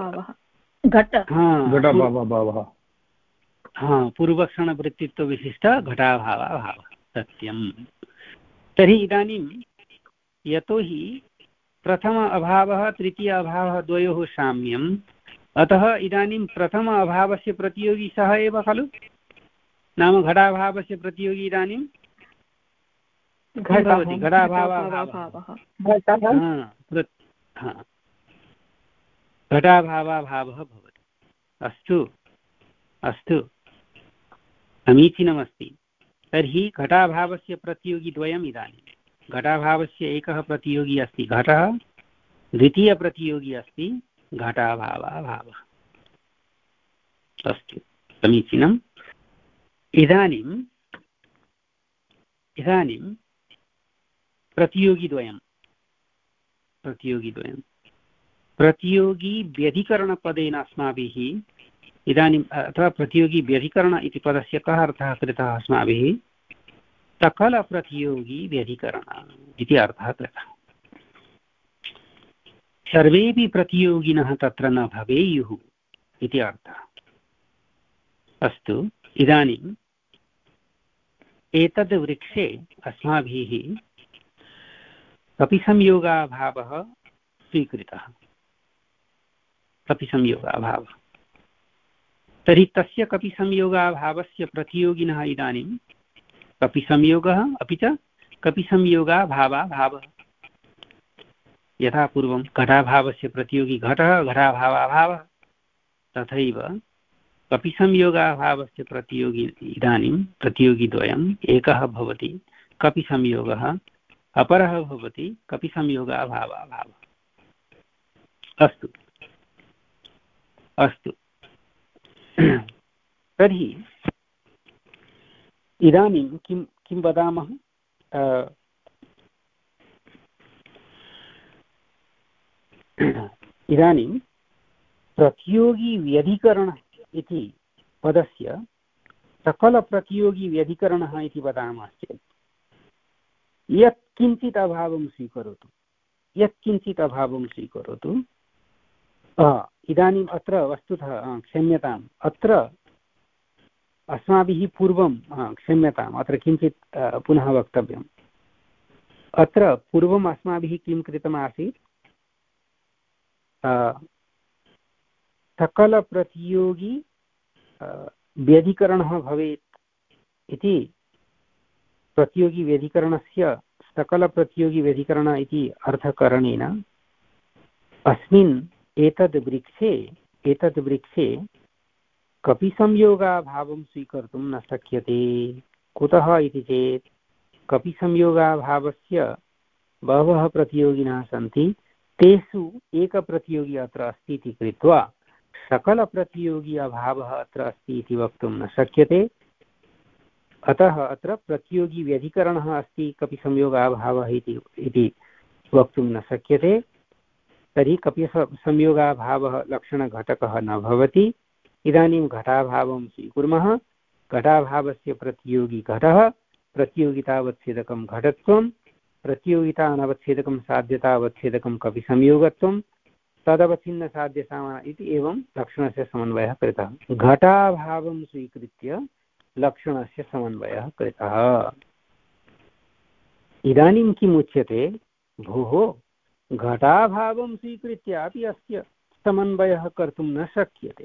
[SPEAKER 1] हा, पूर्वक्षणवृत्तित्वविशिष्ट घटाभावाभावः, सत्यं। तर्हि इदानीं यतोहि प्रथम अभावः तृतीय अभावः द्वयोः साम्यम्, अतः इदानीं प्रथम अभावस्य प्रतियोगी सः एव खलु, नाम घटाभावस्य प्रतियोगी इदानीं भवति घटाभावाभावः, घटाभावाभावः भवति। अस्तु अस्तु, समीचीनमस्ति। तर्हि घटाभावस्य प्रतियोगी द्वयम्। इदानीं घटाभावस्य एकः प्रतियोगी अस्ति घटः, द्वितीयप्रतियोगी अस्ति घटाभावाभावः। अस्तु, समीचीनम्। इदानीम् इदानीं प्रतियोगिद्वयं प्रतियोगिद्वयं प्रतियोगी व्यधिकरणपदेन अस्माभिः इदानीम् अथवा प्रतियोगी व्यधिकरण इति पदस्य कः अर्थः कृतः अस्माभिः? सकलप्रतियोगी व्यधिकरण इति अर्थः कृतः। सर्वेपि प्रतियोगिनः तत्र न भवेयुः इति अर्थः। अस्तु, इदानीं एतद् वृक्षे अस्माभिः कपिसंयोगाभावः स्वीकृतः, कपिसंयोगाभावः। तर्हि तस्य कपिसंयोगाभावस्य प्रतियोगिनः इदानीं कपिसंयोगः अपि च कपिसंयोगाभावाभावः। यथा पूर्वं घटाभावस्य प्रतियोगी घटः, घटाभावाभावः, तथैव कपिसंयोगाभावस्य प्रतियोगी इदानीं प्रतियोगिद्वयम् एकः भवति कपिसंयोगः, अपरः भवति कपिसंयोगाभावाभावः। अस्तु अस्तु तर्हि इदानीं किं किं वदामः? इदानीं प्रतियोगिव्यधिकरणः इति पदस्य सकलप्रतियोगिव्यधिकरणः इति वदामश्चेत् यत्किञ्चित् अभावं स्वीकरोतु, यत्किञ्चित् अभावं स्वीकरोतु। इदानीम् अत्र वस्तुतः क्षम्यताम्, अत्र अस्माभिः पूर्वं क्षम्यताम् अत्र किञ्चित् पुनः वक्तव्यम्। अत्र पूर्वम् अस्माभिः किं कृतमासीत्? सकलप्रतियोगी व्यधिकरणः भवेत् इति, प्रतियोगिव्यधिकरणस्य सकलप्रतियोगिव्यधिकरण इति अर्थकरणेन अस्मिन् एतद् वृक्षे एतद् वृक्षे कपिसंयोगाभावं स्वीकर्तुं न शक्यते। कुतः इति चेत् कपिसंयोगाभावस्य बहवः प्रतियोगिनः सन्ति, तेषु एकप्रतियोगी अत्र अस्ति इति कृत्वा सकलप्रतियोगी अभावः अत्र अस्ति इति वक्तुं न शक्यते। अतः अत्र प्रतियोगिव्यधिकरणः अस्ति कपिसंयोगाभावः इति वक्तुं न शक्यते। तर्हि कपिसंयोगाभावः लक्षणघटकः न भवति। इदानीं घटाभावं स्वीकुर्मः। घटाभावस्य प्रतियोगी घटः, प्रतियोगितावच्छेदकं घटत्वं, प्रतियोगिता अनवच्छेदकं साध्यतावच्छेदकं कपिसंयोगत्वं, तदवच्छिन्नसाध्यसामान्य इति एवं लक्षणस्य समन्वयः कृतः। घटाभावं स्वीकृत्य लक्षणस्य समन्वयः कृतः। इदानीं किम् उच्यते? भोः, घटाभावं स्वीकृत्यापि अस्य समन्वयः कर्तुं न शक्यते।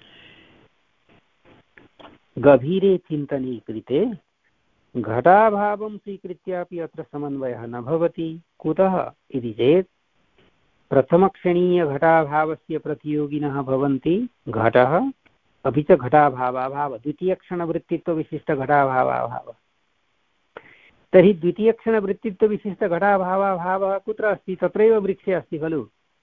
[SPEAKER 1] गभीरे चिन्तने कृते घटाभावं स्वीकृत्यापि अत्र समन्वयः न भवति। कुतः इति चेत् प्रथमक्षणीयघटाभावस्य प्रतियोगिनः भवन्ति घटः अपि च घटाभावाभावः, द्वितीयक्षणवृत्तित्वविशिष्टघटाभावाभावः। तर्हि द्वितीयक्षणवृत्तित्वविशिष्टघटाभावाभावः कुत्र अस्ति? तत्रैव वृक्षे अस्ति खलु,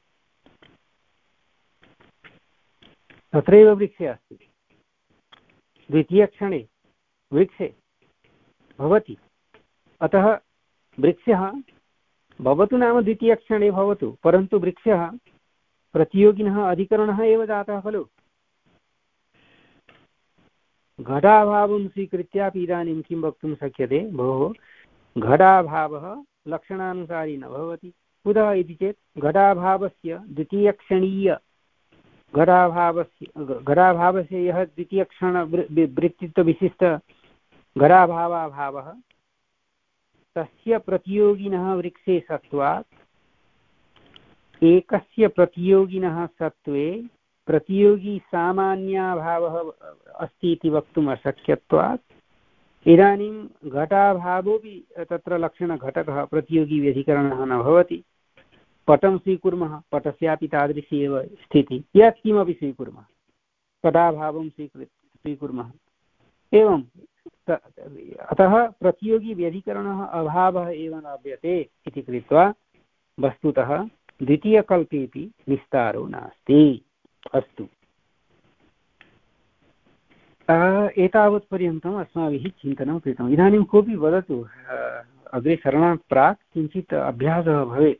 [SPEAKER 1] तत्रैव वृक्षे अस्ति। द्वितीयक्षणे वृक्षे भवति, अतः वृक्षः भवतु नाम द्वितीयक्षणे भवतु, परन्तु वृक्षः प्रतियोगिनः अधिकरणः एव जातः खलु। घटाभावं स्वीकृत्यापि इदानीं किं वक्तुं शक्यते? भोः, घटाभावः लक्षणानुसारी न भवति। कुतः इति चेत् घटाभावस्य द्वितीयक्षणीय घटाभावस्य घटाभावस्य यः द्वितीयक्षण वृत्तित्वविशिष्ट घटाभावाभावः, तस्य प्रतियोगिनः वृक्षे सत्त्वात् एकस्य प्रतियोगिनः सत्त्वे प्रतियोगी सामान्याभावः अस्ति इति वक्तुम् अशक्यत्वात् इदानीं घटाभावोऽपि तत्र लक्षणघटकः प्रतियोगिव्यधिकरणः न भवति। पटं स्वीकुर्मः, पटस्यापि तादृशी एव स्थितिः। यत्किमपि स्वीकुर्मः, पटाभावं स्वीकृ स्वीकुर्मः एवं। अतः प्रतियोगिव्यधिकरणः अभावः एव लभ्यते इति कृत्वा वस्तुतः द्वितीयकल्पेपि विस्तारो नास्ति। अस्तु, एतावत्पर्यन्तम् अस्माभिः चिन्तनं कृतम्। इदानीं कोऽपि वदतु, अग्रे सरणात् प्राक् किञ्चित् अभ्यासः भवेत्।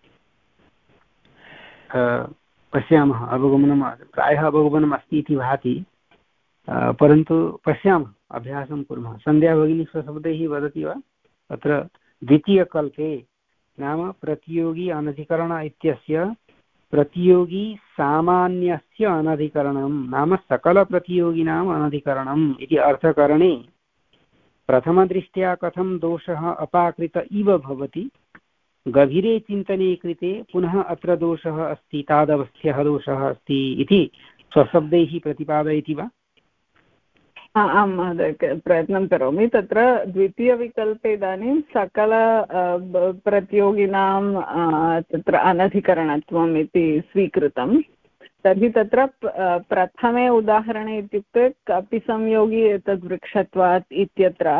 [SPEAKER 1] पश्यामः, अवगमनं प्रायः अवगमनम् अस्ति इति भाति, परन्तु पश्यामः, अभ्यासं कुर्मः। सन्ध्या भगिनी स्वशब्दैः वदति वा? अत्र द्वितीयकल्पे नाम प्रतियोगी अनधिकरण इत्यस्य प्रतियोगी सामान्यस्य अनधिकरणं नाम सकलप्रतियोगिनाम् अनधिकरणम् इति अर्थकरणे प्रथमदृष्ट्या कथं दोषः अपाकृत इव भवति, गभीरे चिन्तने कृते पुनः अत्र दोषः अस्ति, तादवस्थ्यः दोषः अस्ति इति स्वशब्दैः प्रतिपादयति वा?
[SPEAKER 2] आं महोदय, प्रयत्नं करोमि। तत्र द्वितीयविकल्पे इदानीं सकल प्रतियोगिनां तत्र अनधिकरणत्वम् इति स्वीकृतं। तर्हि तत्र प्रथमे उदाहरणे इत्युक्ते कपि संयोगी एतद् वृक्षत्वात् इत्यत्र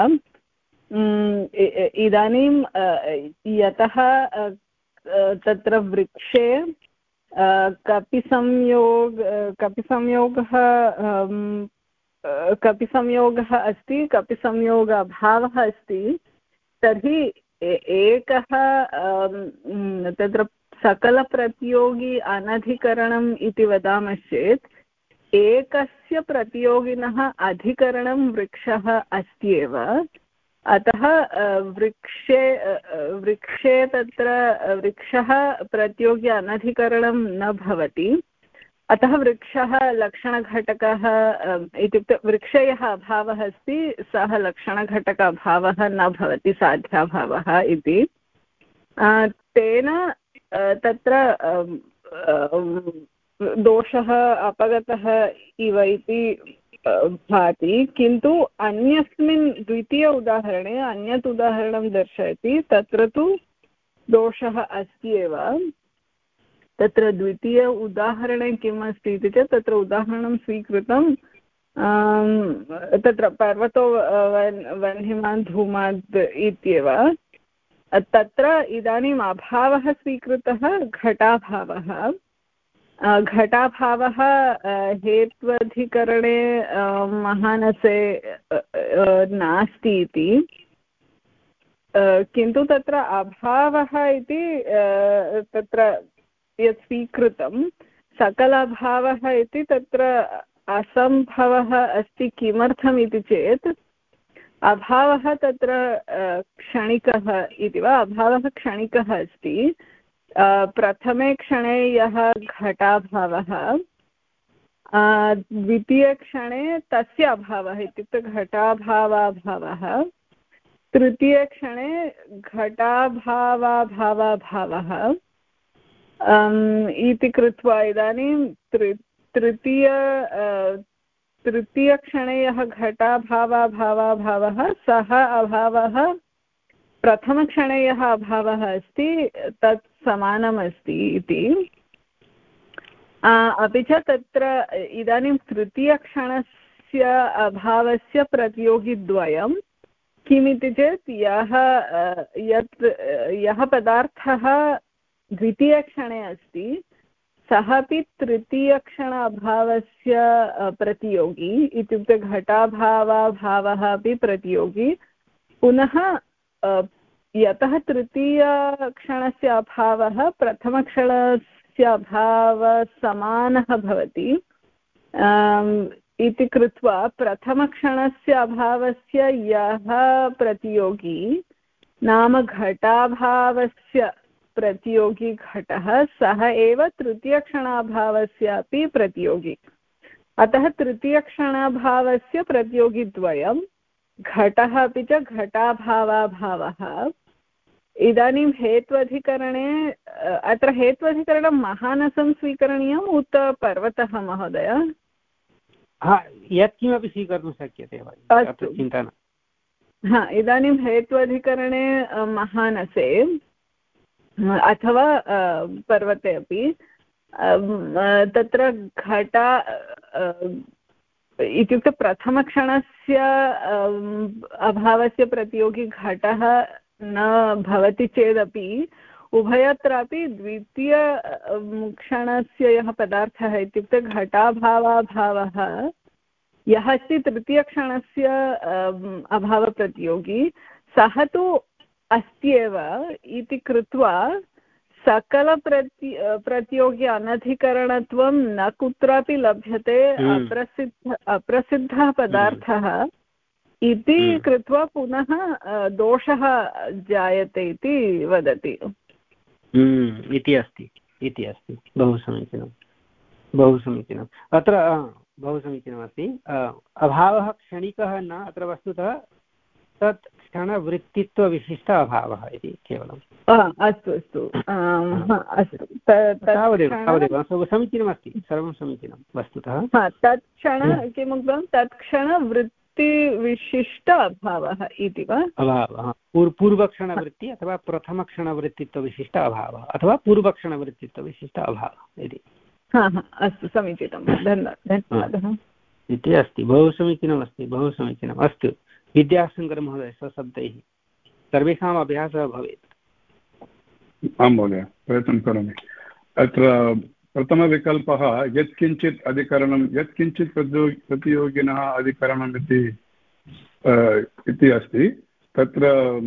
[SPEAKER 2] इदानीं यतः तत्र वृक्षे कपि संयोग कपि संयोगः कपि संयोगः अस्ति, कपि संयोग अभावः अस्ति, तर्हि एकः तत्र सकलप्रतियोगी अनधिकरणम् इति वदामश्चेत् एकस्य प्रतियोगिनः अधिकरणं वृक्षः अस्त्येव। अतः वृक्षे वृक्षे तत्र वृक्षः प्रतियोगी अनधिकरणं न भवति। अतः वृक्षः लक्षणघटकः इत्युक्ते वृक्षे यः अभावः अस्ति सः लक्षणघटक अभावः न भवति, साध्याभावः इति। तेन तत्र दोषः अपगतः इव इति भाति। किन्तु अन्यस्मिन् द्वितीय उदाहरणे अन्यत् उदाहरणं दर्शयति, तत्र तु दोषः अस्ति एव। तत्र द्वितीय उदाहरणे किम् अस्ति इति चेत् तत्र उदाहरणं स्वीकृतं तत्र पर्वतो वह्निमान् धूमात् इत्येव। तत्र इदानीम् अभावः स्वीकृतः घटाभावः। घटाभावः हेत्वधिकरणे महानसे नास्ति इति, किन्तु तत्र अभावः इति तत्र यत् स्वीकृतं सकलाभावः इति तत्र असम्भवः अस्ति। किमर्थम् इति चेत् अभावः तत्र क्षणिकः इति वा, अभावः क्षणिकः अस्ति। प्रथमे क्षणे यः घटाभावः, द्वितीयक्षणे तस्य अभावः इत्युक्ते घटाभावाभावः, तृतीयक्षणे घटाभावाभावाभावः इति कृत्वा इदानीं तृ तृतीय तृतीयक्षणे यः घटाभावाभावाभावः सः अभावः प्रथमक्षणे यः अभावः अस्ति तत् समानम् अस्ति इति। अपि च तत्र इदानीं तृतीयक्षणस्य अभावस्य प्रतियोगिद्वयं किमिति चेत् यः यत् यः पदार्थः द्वितीयक्षणे अस्ति सः अपि तृतीयक्षण अभावस्य प्रतियोगी, इत्युक्ते घटाभावाभावः अपि प्रतियोगी। पुनः यतः तृतीयक्षणस्य अभावः प्रथमक्षणस्य अभावसमानः भवति इति कृत्वा प्रथमक्षणस्य अभावस्य यः प्रतियोगी नाम घटाभावस्य प्रतियोगी घटः सः एव तृतीयक्षणाभावस्यापि प्रतियोगी। अतः तृतीयक्षणाभावस्य प्रतियोगिद्वयं घटः अपि च घटाभावाभावः। इदानीं हेत्वधिकरणे अत्र हेत्वधिकरणं महानसं स्वीकरणीयम् उत पर्वतः महोदय?
[SPEAKER 1] यत्किमपि स्वीकर्तुं शक्यते,
[SPEAKER 2] अस्तु,
[SPEAKER 1] चिन्ता न।
[SPEAKER 2] हा, इदानीं हेत्वधिकरणे महानसे अथवा पर्वते अपि तत्र घटा इत्युक्ते प्रथमक्षणस्य अभावस्य प्रतियोगी घटः न भवति चेदपि उभयत्रापि द्वितीयक्षणस्य यः पदार्थः इत्युक्ते घटाभावाभावः यः अस्ति तृतीयक्षणस्य अभावप्रतियोगी सः तु अस्त्येव इति कृत्वा सकलप्रति प्रतियोगी अनधिकरणत्वं न कुत्रापि लभ्यते, अप्रसिद्ध अप्रसिद्धः पदार्थः इति कृत्वा पुनः दोषः जायते इति वदति।
[SPEAKER 1] इति अस्ति इति अस्ति बहु समीचीनं, बहु समीचीनम्। अत्र बहु समीचीनमस्ति। अभावः क्षणिकः न, अत्र वस्तुतः तत् क्षणवृत्तित्वविशिष्ट अभावः इति केवलम्।
[SPEAKER 2] अस्तु अस्तु अस्तु
[SPEAKER 1] तावदेव तावदेव समीचीनमस्ति, सर्वं समीचीनं वस्तुतः।
[SPEAKER 2] तत् क्षण किमुक्तं, तत् क्षणवृत्तिविशिष्ट अभावः इति वा?
[SPEAKER 1] अभावः पूर्वक्षणवृत्ति अथवा प्रथमक्षणवृत्तित्वविशिष्ट अभावः अथवा पूर्वक्षणवृत्तित्वविशिष्ट अभावः इति।
[SPEAKER 2] हा हा अस्तु समीचीनं, धन्यवादः
[SPEAKER 1] इति अस्ति। बहु समीचीनमस्ति, बहु समीचीनम्। अस्तु, विद्याशङ्करमहोदय स्वशब्दैः सर्वेषाम् अभ्यासः भवेत्।
[SPEAKER 5] आं महोदय, प्रयत्नं करोमि। अत्र प्रथमविकल्पः यत्किञ्चित् अधिकरणं यत्किञ्चित् प्रतियोगिनः अधिकरणम् इति इति अस्ति। तत्र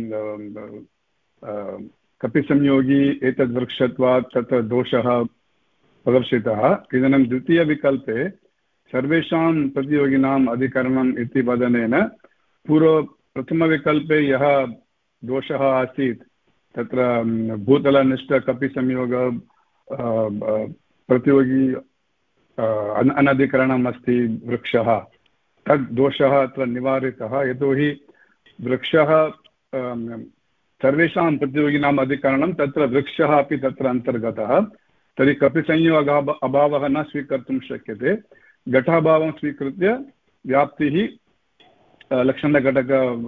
[SPEAKER 5] कपिसंयोगी एतद्वृक्षत्वात् तत्र दोषः प्रदर्शितः। इदानीं द्वितीयविकल्पे सर्वेषां प्रतियोगिनाम् अधिकरणम् इति वदनेन पूर्व प्रथमविकल्पे यः दोषः आसीत् तत्र भूतलनिष्ठकपिसंयोग प्रतियोगी अनधिकरणम् अस्ति वृक्षः, तद् दोषः अत्र निवारितः। यतोहि वृक्षः सर्वेषां प्रतियोगिनाम् अधिकरणं, तत्र वृक्षः अपि तत्र अन्तर्गतः। तर्हि कपिसंयोग अभावः न स्वीकर्तुं शक्यते। घटाभावं स्वीकृत्य व्याप्तिः लक्षणघटक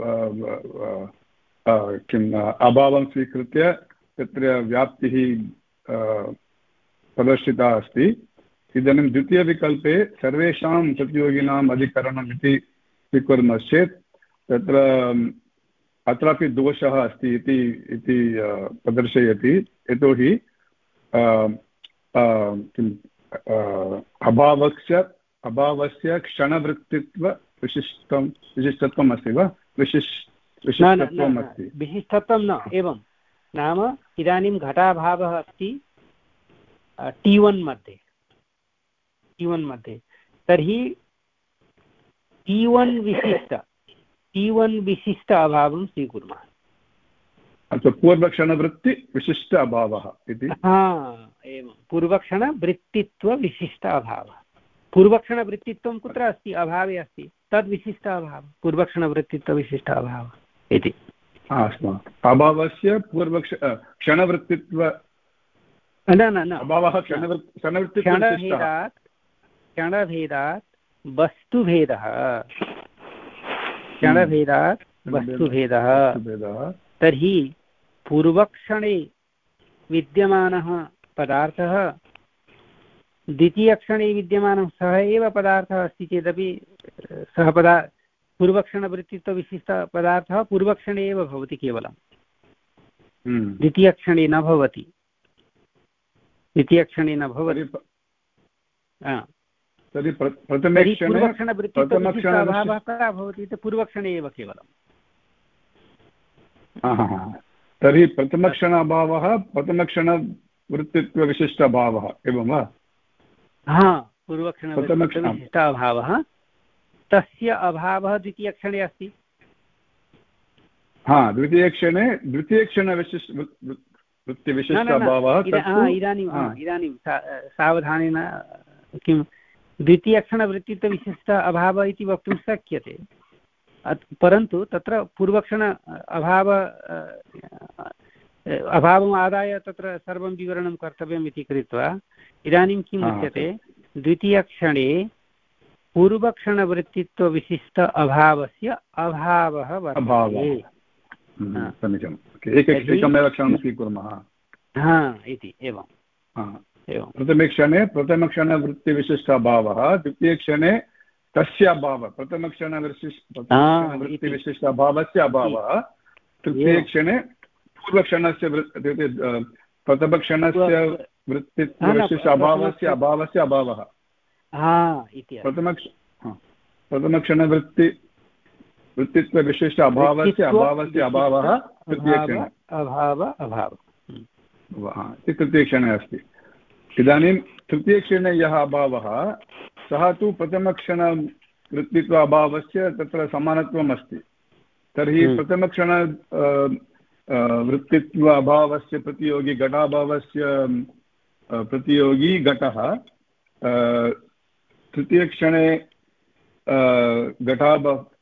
[SPEAKER 5] किम् अभावं स्वीकृत्य तत्र व्याप्तिः प्रदर्शिता अस्ति। इदानीं द्वितीयविकल्पे सर्वेषां प्रतियोगिनाम् अधिकरणम् इति स्वीकुर्मश्चेत् तत्र अत्रापि दोषः अस्ति इति इति प्रदर्शयति। यतोहि किम् अभावस्य अभावस्य क्षणवृत्तित्व विशिष्टं विशिष्टत्वम् अस्ति वा? विशिष् विशिष्टत्वम् अस्ति,
[SPEAKER 1] विशिष्टत्वं न एवं नाम इदानीं घटाभावः अस्ति टी वन् मध्ये टी वन् मध्ये तर्हि टी वन् विशिष्ट टी वन् विशिष्ट अभावं स्वीकुर्मः।
[SPEAKER 5] अस्तु, पूर्वक्षणवृत्ति विशिष्ट अभावः इति।
[SPEAKER 1] हा एवं पूर्वक्षणवृत्तित्वविशिष्ट अभावः। पूर्वक्षणवृत्तित्वं कुत्र अस्ति? अभावे अस्ति, तद्विशिष्ट अभावः पूर्वक्षणवृत्तित्वविशिष्ट अभावः इति।
[SPEAKER 5] अस्तु, अभावस्य पूर्वक्ष क्षणवृत्तित्व
[SPEAKER 1] न न न
[SPEAKER 5] अभावः क्षणवृत्तित्व
[SPEAKER 1] क्षणभेदात् क्षणभेदात् वस्तुभेदः क्षणभेदात् वस्तुभेदः। तर्हि पूर्वक्षणे विद्यमानः पदार्थः द्वितीयक्षणे विद्यमानः सः एव पदार्थः अस्ति चेदपि सः पदा पूर्वक्षणवृत्तित्वविशिष्टपदार्थः पूर्वक्षणे एव भवति केवलं, द्वितीयक्षणे न भवति। द्वितीयक्षणे न भवति।
[SPEAKER 5] तर्हि प्रथमे
[SPEAKER 1] पूर्वक्षणवृत्तित्वविशिष्टाभावः कदा भवति इति पूर्वक्षणे एव केवलम्।
[SPEAKER 5] तर्हि प्रथमक्षण अभावः प्रथमक्षणवृत्तित्वविशिष्ट अभावः एवं वा?
[SPEAKER 1] हा, पूर्वक्षणवृत्तित्वविशिष्ट अभावः, तस्य अभावः द्वितीयक्षणे अस्ति।
[SPEAKER 5] हा, द्वितीयक्षणे द्वितीयक्षणविशिष्ट वृत्तिविशिष्ट अभावः।
[SPEAKER 1] इदानीं इदानीं सावधानेन किं द्वितीयक्षणवृत्तित्वविशिष्ट अभावः इति वक्तुं शक्यते, परन्तु तत्र पूर्वक्षण अभाव अभावम् आदाय तत्र सर्वं विवरणं कर्तव्यम् इति कृत्वा इदानीं किम् उच्यते, द्वितीयक्षणे पूर्वक्षणवृत्तित्वविशिष्ट अभावस्य अभावः वर्तते।
[SPEAKER 5] समीचीनम्, एकमेव क्षणं स्वीकुर्मः
[SPEAKER 1] इति। एवं एवं
[SPEAKER 5] प्रथमे क्षणे प्रथमक्षणवृत्तिविशिष्ट अभावः, द्वितीयक्षणे तस्य अभावः प्रथमक्षणविशिष्ट वृत्तिविशिष्ट अभावस्य अभावः, तृतीयक्षणे पूर्वक्षणस्य प्रथमक्षणस्य वृत्तित्वविशिष्ट अभावस्य अभावस्य अभावः। प्रथमक्ष प्रथमक्षणवृत्ति वृत्तित्वविशिष्ट अभावस्य अभावस्य अभावः तृतीयक्षणे
[SPEAKER 1] अभाव अभावः
[SPEAKER 5] इति तृतीयक्षणे अस्ति। इदानीं तृतीयक्षणे यः अभावः सः तु प्रथमक्षणवृत्तित्व अभावस्य तत्र समानत्वम् अस्ति। तर्हि प्रथमक्षण वृत्तित्व अभावस्य प्रतियोगी घटाभावस्य प्रतियोगी घटः तृतीयक्षणे घटाभ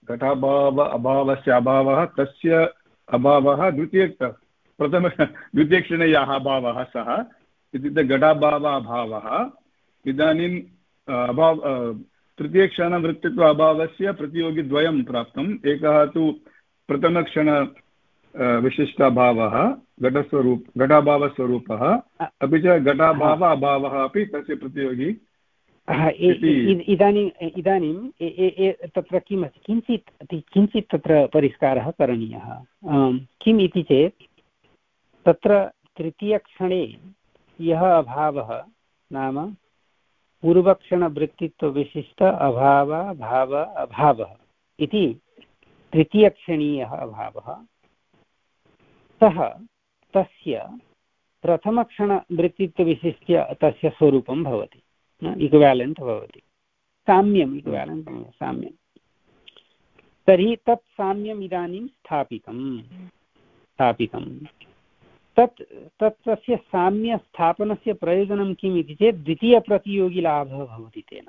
[SPEAKER 5] घटाभाव अभावस्य अभावः तस्य अभावः द्वितीय प्रथम द्वितीयक्षणे यः अभावः सः इत्युक्ते घटाभाव अभावः इदानीम् अभाव तृतीयक्षणवृत्तित्व अभावस्य प्रतियोगिद्वयं प्राप्तम् एकः तु प्रथमक्षण विशिष्टाभावः घटस्वरूप घटाभावस्वरूपः अपि च घटाभाव अभावः अपि तस्य प्रतियोगी
[SPEAKER 1] इदानीम् इदानीं तत्र किम् अस्ति किञ्चित् किञ्चित् तत्र परिष्कारः करणीयः किम् इति चेत् तत्र तृतीयक्षणे यः अभावः नाम पूर्वक्षणवृत्तित्वविशिष्ट अभाव भाव अभावः इति तृतीयक्षणीयः अभावः सः तस्य प्रथमक्षणवृत्तित्वविशिष्य तस्य स्वरूपं भवति इक्वालेण्ट् भवति साम्यम् इक्वालेण्ट् साम्यं तर्हि तत् साम्यम् इदानीं स्थापितं स्थापितं तत् तत् तस्य साम्यस्थापनस्य प्रयोजनं किम् इति चेत् द्वितीयप्रतियोगिलाभः भवति तेन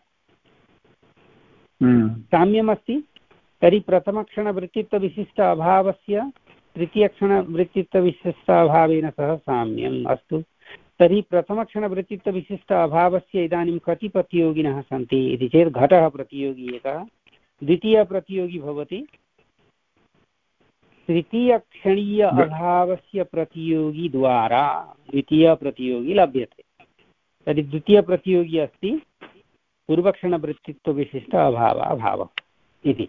[SPEAKER 1] साम्यमस्ति तर्हि प्रथमक्षणवृत्तित्वविशिष्ट अभावस्य तृतीयक्षणवृत्तित्वविशिष्ट अभावेन सह साम्यम् अस्तु तर्हि प्रथमक्षणवृत्तित्वविशिष्ट अभावस्य इदानीं कति प्रतियोगिनः सन्ति इति चेत् घटः प्रतियोगी एकः द्वितीयप्रतियोगी भवति तृतीयक्षणीय अभावस्य प्रतियोगी द्वारा द्वितीयप्रतियोगी लभ्यते तर्हि द्वितीयप्रतियोगी अस्ति पूर्वक्षणवृत्तित्वविशिष्ट अभाव अभावः इति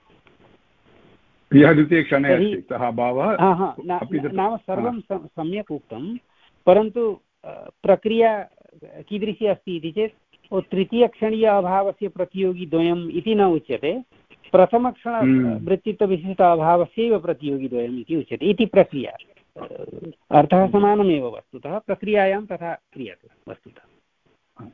[SPEAKER 5] यः द्वितीयक्षणे अस्ति सः अभावः
[SPEAKER 1] नाम सर्वं सम्यक् उक्तं परन्तु प्रक्रिया कीदृशी अस्ति इति चेत् तृतीयक्षणीय अभावस्य प्रतियोगी द्वयम् इति न उच्यते प्रथमक्षणवृत्तित्वविशिष्ट अभावस्यैव प्रतियोगी द्वयम् इति उच्यते इति प्रक्रिया अर्थः समानमेव वस्तुतः प्रक्रियायां तथा क्रियते वस्तुतः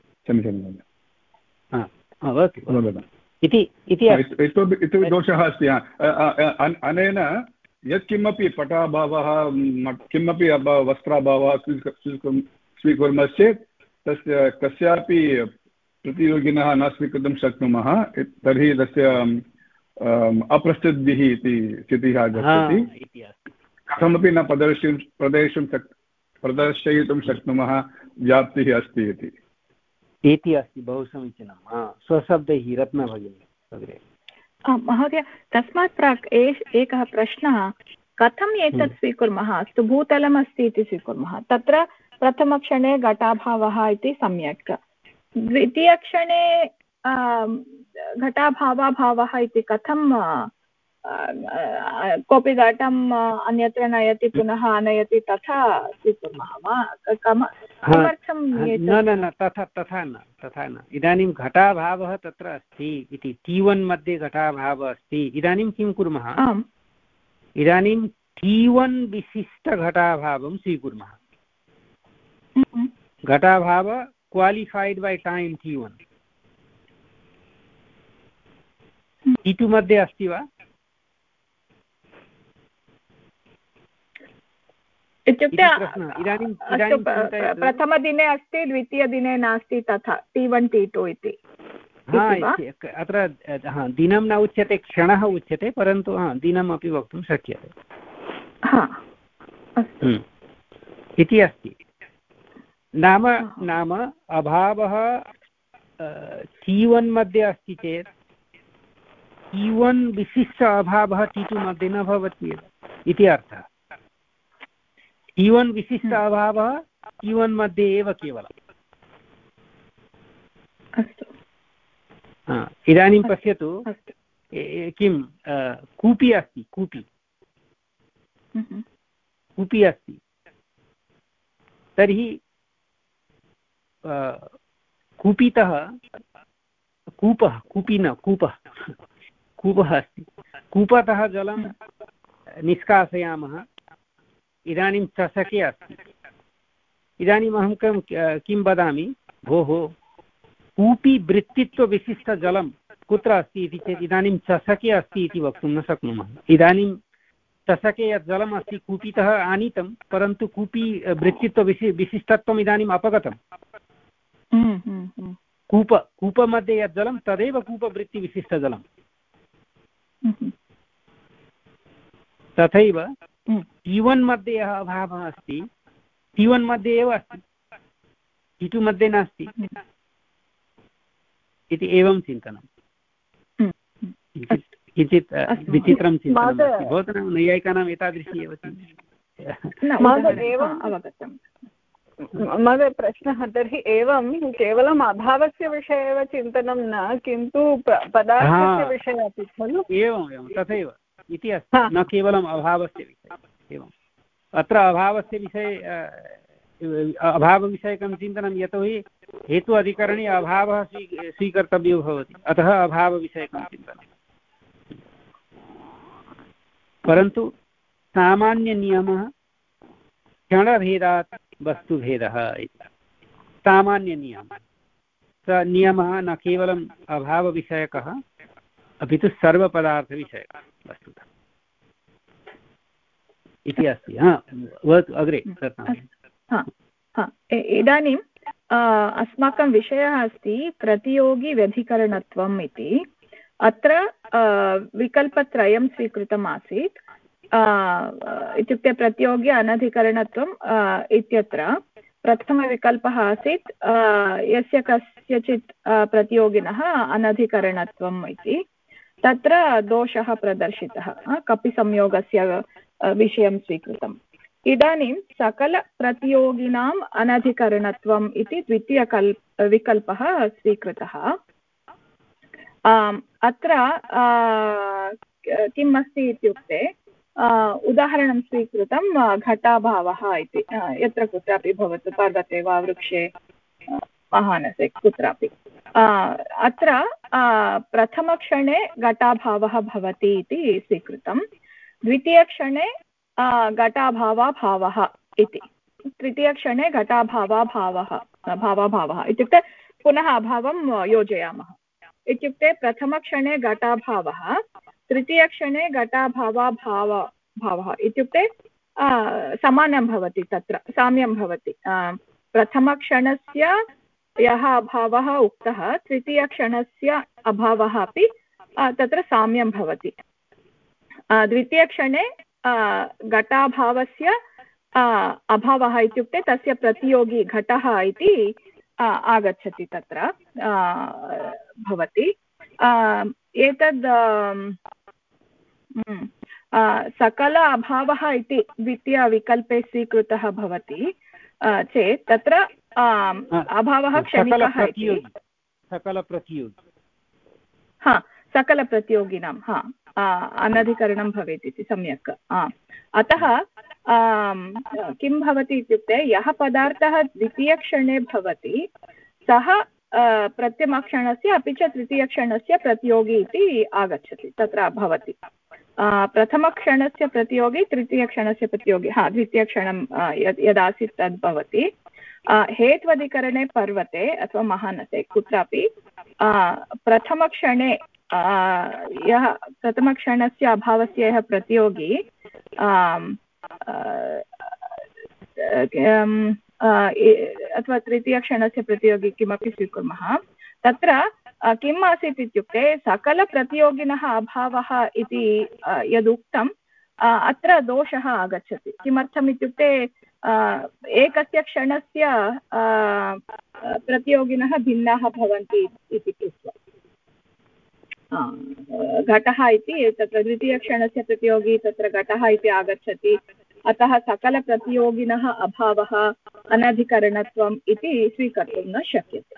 [SPEAKER 1] समीचीनं इति
[SPEAKER 5] इतोपि दोषः अस्ति अनेन यत्किमपि पटाभावः किमपि वस्त्राभावः स्वीकुर्मश्चेत् तस्य कस्यापि प्रतियोगिनः न स्वीकर्तुं शक्नुमः तर्हि तस्य अप्रसिद्धिः इति स्थितिः आगच्छति कथमपि न प्रदर्शयितुं प्रदर्शयितुं शक् प्रदर्शयितुं शक्नुमः व्याप्तिः अस्ति इति
[SPEAKER 1] इति अस्ति बहु समीचीनं स्वशब्दैः रत्नभगिनी
[SPEAKER 6] महोदय तस्मात् प्राक् एकः प्रश्नः कथम् एतत् स्वीकुर्मः अस्तु भूतलम् अस्ति इति स्वीकुर्मः तत्र प्रथमक्षणे घटाभावः इति सम्यक् द्वितीयक्षणे घटाभावाभावः इति कथं कोऽपि घटम् अन्यत्र नयति पुनः आनयति तथा स्वीकुर्मः वा किमर्थं
[SPEAKER 1] न न न तथा तथा न तथा न इदानीं घटाभावः तत्र अस्ति इति टी वन् मध्ये घटाभावः अस्ति इदानीं किं कुर्मः इदानीं टी वन् विशिष्टघटाभावं स्वीकुर्मः घटाभाव qualified by time T one T two मध्ये अस्ति वा
[SPEAKER 6] इत्युक्ते प्रथमदिने अस्ति द्वितीयदिने नास्ति तथा टी वन् टी टु इति
[SPEAKER 1] अत्र दिनं न उच्यते क्षणः उच्यते परन्तु दिनम् अपि वक्तुं शक्यते इति अस्ति नाम नाम अभावः टी वन् मध्ये अस्ति चेत् टी वन् विशिष्ट अभावः टी टु मध्ये न भवति इति अर्थः टी वन् विशिष्ट अभावः टी वन् मध्ये एव केवलम् इदानीं पश्यतु किं कूपी अस्ति कूपी कूपी अस्ति तर्हि कूपीतः कूपः कूपी न कूपः कूपः अस्ति कूपतः जलं निष्कासयामः इदानीं चषके अस्ति इदानीम् अहं किं वदामि भोः कूपी वृत्तित्वविशिष्टजलं कुत्र अस्ति इति चेत् इदानीं चषके अस्ति इति वक्तुं न शक्नुमः इदानीं चषके यत् जलम् अस्ति कूपीतः आनीतं परन्तु कूपी वृत्तित्वविशि विशिष्टत्वम् इदानीम् अपगतं कूप कूपमध्ये यत् जलं तदेव कूपवृत्तिविशिष्टजलं तथैव टी वन् मध्ये यः अभावः अस्ति टी वन् मध्ये एव अस्ति, टी टु मध्ये नास्ति इति एवं चिन्तनं किञ्चित् विचित्रं चिन्तनम् अस्ति। भवतां नैयायिकानाम् एतादृशी एव
[SPEAKER 2] अवगतम्। महोदय प्रश्नः तर्हि एवं केवलम् अभावस्य विषये एव चिन्तनं न, किन्तु पदार्थस्य विषये अपि खलु?
[SPEAKER 1] एवम् एवं तथैव इति अस्ति, न केवलम् अभावस्य विषये। एवम् अत्र अभावस्य विषये अभावविषयकं चिन्तनं, यतोहि हेतु अधिकरणे अभावः स्वी स्वीकर्तव्यो भवति, अतः अभावविषयकं चिन्तनं। परन्तु सामान्यनियमः क्षणभेदात् वस्तुभेदः इति सामान्यनियमः। स नियमः न केवलम् अभावविषयकः अपि तु सर्वपदार्थविषयकः वस्तुतः इति अस्ति। हा वदतु अग्रे।
[SPEAKER 6] इदानीम् अस्माकं विषयः अस्ति प्रतियोगिव्यधिकरणत्वम् इति। अत्र विकल्पत्रयं स्वीकृतम् आसीत्, इत्युक्ते प्रतियोगि अनधिकरणत्वम् इत्यत्र प्रथमविकल्पः आसीत् यस्य कस्यचित् प्रतियोगिनः अनधिकरणत्वम् इति। तत्र दोषः प्रदर्शितः, कपिसंयोगस्य विषयं स्वीकृतम्। इदानीं सकलप्रतियोगिनाम् अनधिकरणत्वम् इति द्वितीयकल् विकल्पः स्वीकृतः। अत्र किम् अस्ति इत्युक्ते उदाहरणं स्वीकृतं घटाभावः इति, यत्र कुत्रापि भवतु, पर्वते वा वृक्षे महानसे कुत्रापि। अत्र प्रथमक्षणे घटाभावः भवति इति स्वीकृतं, द्वितीयक्षणे घटाभावाभावः इति, तृतीयक्षणे घटाभावाभावः भावाभावः इत्युक्ते पुनः अभावं योजयामः। इत्युक्ते प्रथमक्षणे घटाभावः, तृतीयक्षणे घटाभावाभाव भावः इत्युक्ते समानं भवति, तत्र साम्यं भवति। प्रथमक्षणस्य यः अभावः उक्तः, तृतीयक्षणस्य अभावः अपि तत्र साम्यं भवति। द्वितीयक्षणे घटाभावस्य अभावः इत्युक्ते तस्य प्रतियोगी घटः इति आगच्छति, तत्र भवति। एतद् सकल अभावः इति द्वितीयविकल्पे स्वीकृतः भवति चेत् तत्र अभावः क्षणिकः इति।
[SPEAKER 1] सकलप्रतियोगी,
[SPEAKER 6] हा सकलप्रतियोगिनां हा अनधिकरणं भवेत् इति, सम्यक्। अतः किं भवति इत्युक्ते यः पदार्थः द्वितीयक्षणे भवति सः प्रथमक्षणस्य अपि च तृतीयक्षणस्य प्रतियोगी इति आगच्छति, तत्र भवति। प्रथमक्षणस्य प्रतियोगी, तृतीयक्षणस्य प्रतियोगी, हा द्वितीयक्षणं यद् यदासीत् तद् भवति। हेत्वधिकरणे पर्वते अथवा महानसे कुत्रापि प्रथमक्षणे यः प्रथमक्षणस्य अभावस्य यः प्रतियोगी अथवा तृतीयक्षणस्य प्रतियोगी किमपि स्वीकुर्मः, तत्र किम् आसीत् इत्युक्ते सकलप्रतियोगिनः अभावः इति यदुक्तं, अत्र दोषः आगच्छति। किमर्थम् इत्युक्ते एकस्य क्षणस्य प्रतियोगिनः भिन्नाः भवन्ति इति कृत्वा, घटः इति तत्र द्वितीयक्षणस्य प्रतियोगी तत्र घटः इति आगच्छति। अतः सकलप्रतियोगिनः अभावः अनधिकरणत्वम् इति स्वीकर्तुं न शक्यते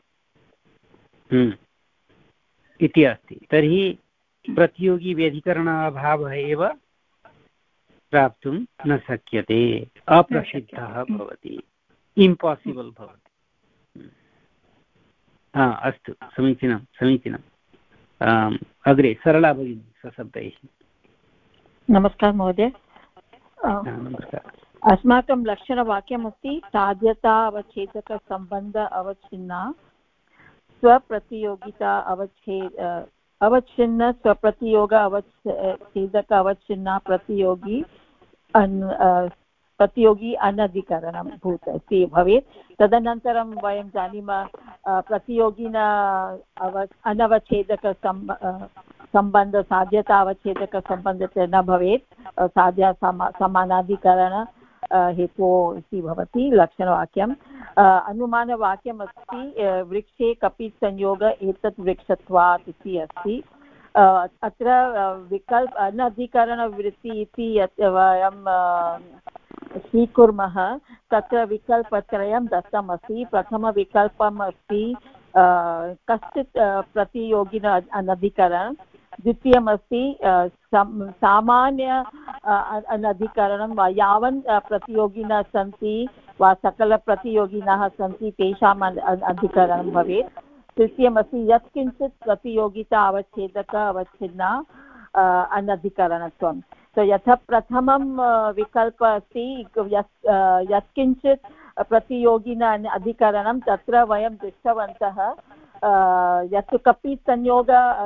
[SPEAKER 1] इति अस्ति। तर्हि प्रतियोगिव्यधिकरणाभावः एव प्राप्तुं न शक्यते, अप्रसिद्धः भवति, इम्पासिबल् भवति। हा अस्तु, समीचीनं समीचीनम्। अग्रे सरला भगिनी सशब्दैः।
[SPEAKER 3] नमस्कारः महोदय।
[SPEAKER 1] नमस्कारः।
[SPEAKER 3] अस्माकं लक्षणवाक्यमस्ति साध्यता अवच्छेदकसम्बन्ध अवच्छिन्ना स्वप्रतियोगिता अवच्छेद अवच्छिन्न स्वप्रतियोग अवच्छेदक अवच्छिन्ना प्रतियोगी अन् प्रतियोगी अनधिकरणं भूत इति भवेत्। तदनन्तरं वयं जानीमः प्रतियोगिना अव अनवच्छेदक सम्बन्ध साध्यतावच्छेदकसम्बन्धः न भवेत् साध्य समा समानाधिकरण हेतोः इति भवति लक्षणवाक्यम् अनुमानवाक्यम् अस्ति वृक्षे कपि संयोग एतत् वृक्षत्वात् इति अस्ति अत्र विकल्प अनधिकरणवृत्ति इति वयं स्वीकुर्मः तत्र विकल्पत्रयं दत्तमस्ति प्रथमविकल्पम् अस्ति कश्चित् प्रतियोगिनः अनधिकरणं द्वितीयमस्ति सामान्य अनधिकरणं वा यावन् प्रतियोगिनः सन्ति वा सकलप्रतियोगिनः सन्ति तेषाम् अधिकरणं भवेत् तृतीयमस्ति यत्किञ्चित् प्रतियोगिता अवच्छेदक अवच्छिन्ना अनधिकरणत्वं तो यथा प्रथमं विकल्प अस्ति यत्किञ्चित् प्रतियोगिना अधिकरणं तत्र वयं दृष्टवन्तः यत् कपि संयोग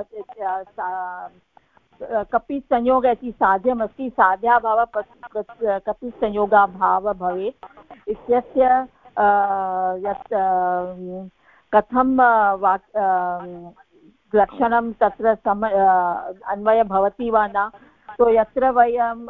[SPEAKER 3] कपि संयोग इति साध्यमस्ति साध्याभावः कपि संयोगाभावः भवेत् इत्यस्य यत् कथं वाक् लक्षणं तत्र सम अन्वयः भवति वा न तो यत्र वयं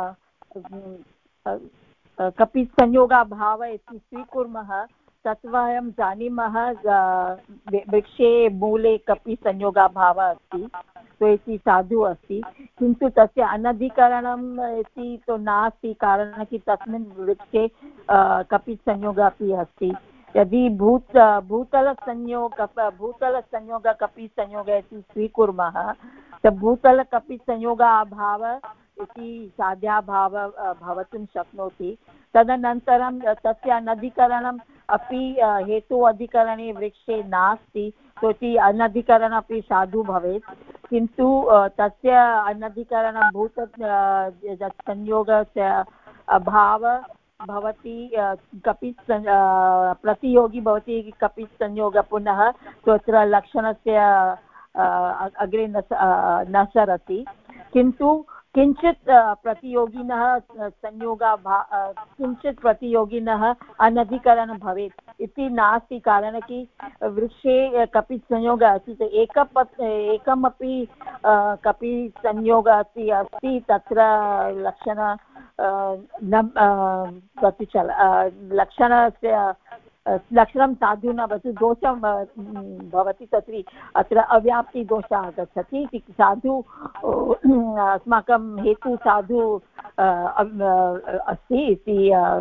[SPEAKER 3] कपि संयोगाभावः इति स्वीकुर्मः तत् वयं जानीमः वृक्षे मूले कपि संयोगाभावः अस्ति तो इति साधु अस्ति किन्तु तस्य अनधिकरणम् इति तो नास्ति कारणं कि तस्मिन् वृक्षे कपि संयोगः अपि अस्ति यदि भूत भूतलसंयोग भूतलसंयोग कपि संयोग इति स्वीकुर्मः तत् भूतलकपि संयोगाभावः इति साध्याभावः भवितुं शक्नोति तदनन्तरं तस्य अनधिकरणम् अपि हेतु अधिकरणे वृक्षे नास्ति इति अनधिकरणम् अपि साधु भवेत् किन्तु तस्य अनधिकरणं भूत संयोगस्य अभावः भवति कपि प्रतियोगी भवति कपि संयोगः पुनः तत्र लक्षणस्य अग्रे न न सरति किन्तु किञ्चित् प्रतियोगिनः संयोगः किञ्चित् प्रतियोगिनः अनधिकरणं भवेत् इति नास्ति कारणं कि वृक्षे कपि संयोगः अस्ति एकपत् एकमपि कपि संयोगः अस्ति अस्ति तत्र लक्षण न प्रतिचल लक्षणस्य लक्षणं साधु न भवति दोषं भवति तत्र अत्र अव्याप्तिदोषः आगच्छति इति साधु अस्माकं हेतु साधु अस्ति इति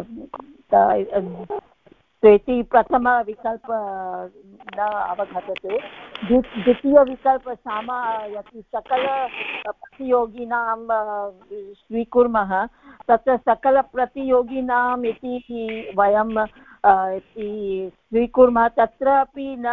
[SPEAKER 3] इति प्रथमविकल्प न अवगच्छतु द्वितीयविकल्प सामा यत् सकलप्रतियोगिनां स्वीकुर्मः तत्र सकलप्रतियोगिनाम् इति वयं इति स्वीकुर्मः तत्रापि न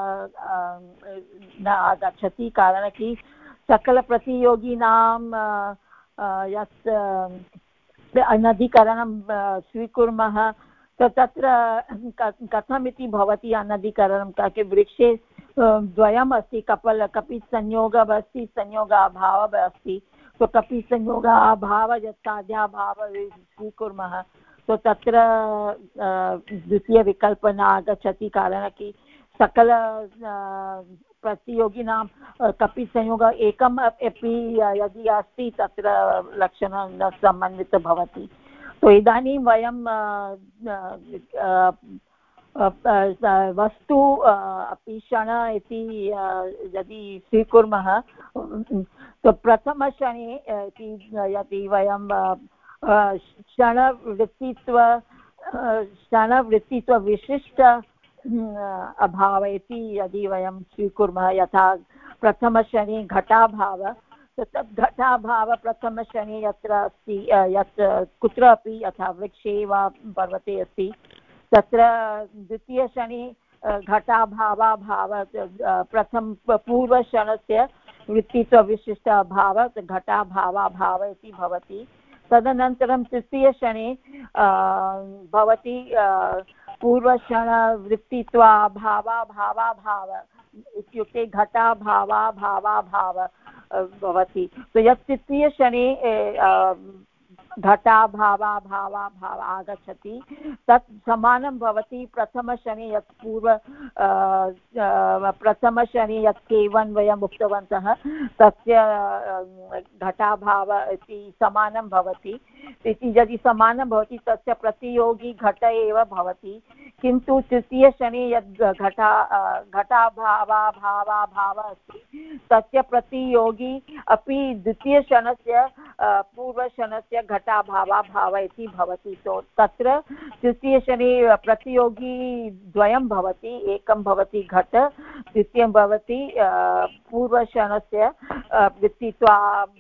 [SPEAKER 3] न आगच्छति कारणं कि सकलप्रतियोगिनां यत् अनधिकरणं स्वीकुर्मः तत्र कथमिति भवति अनधिकरणं काके वृक्षे द्वयम् अस्ति कपल कपि संयोगः अस्ति संयोगाभावः अस्ति तो कपि संयोगाभावः यत् साध्याभावः स्वीकुर्मः तो तत्र द्वितीयविकल्प न आगच्छति कारणं कि सकल प्रतियोगिनां कपि संयोगः एकम् अपि यदि अस्ति तत्र लक्षणं न समन्वितं भवति तो इदानीं वयं वस्तु अपि क्षण इति यदि स्वीकुर्मः तो प्रथमक्षणे यदि वयं क्षणवृत्तित्व क्षणवृत्तित्वविशिष्ट अभाव इति यदि वयं स्वीकुर्मः यथा प्रथमक्षणे घटाभावः तत् घटाभावः प्रथमक्षणे यत्र अस्ति यत् कुत्रापि यथा वृक्षे वा पर्वते अस्ति तत्र द्वितीयक्षणे घटाभावाभावः प्रथम पूर्वक्षणस्य वृत्तित्वविशिष्ट अभावः घटाभावाभावः इति भवति तदनन्तरं तृतीयक्षणे भवति पूर्वक्षणवृत्तित्वाभावाभावाभावः इत्युक्ते घटाभावाभावाभावः भवति तो यत् तृतीयक्षणे घटाभावाभावाभाव आगच्छति तत् समानं भवति प्रथमशनि यत् पूर्व प्रथमशनि यत् केवलं वयम् उक्तवन्तः तस्य घटाभाव इति समानं भवति इति यदि समानं भवति तस्य प्रतियोगी घट एव भवति किन्तु तृतीयशनि यद् घटा घटाभावाभावाभाव अस्ति तस्य प्रतियोगी अपि द्वितीयशनस्य पूर्वशनस्य घटाभावाभाव इति भवति तो तत्र तृतीयशनि प्रतियोगी द्वयं भवति एकं भवति घट द्वितीयं भवति पूर्वशनस्य वृत्तित्वा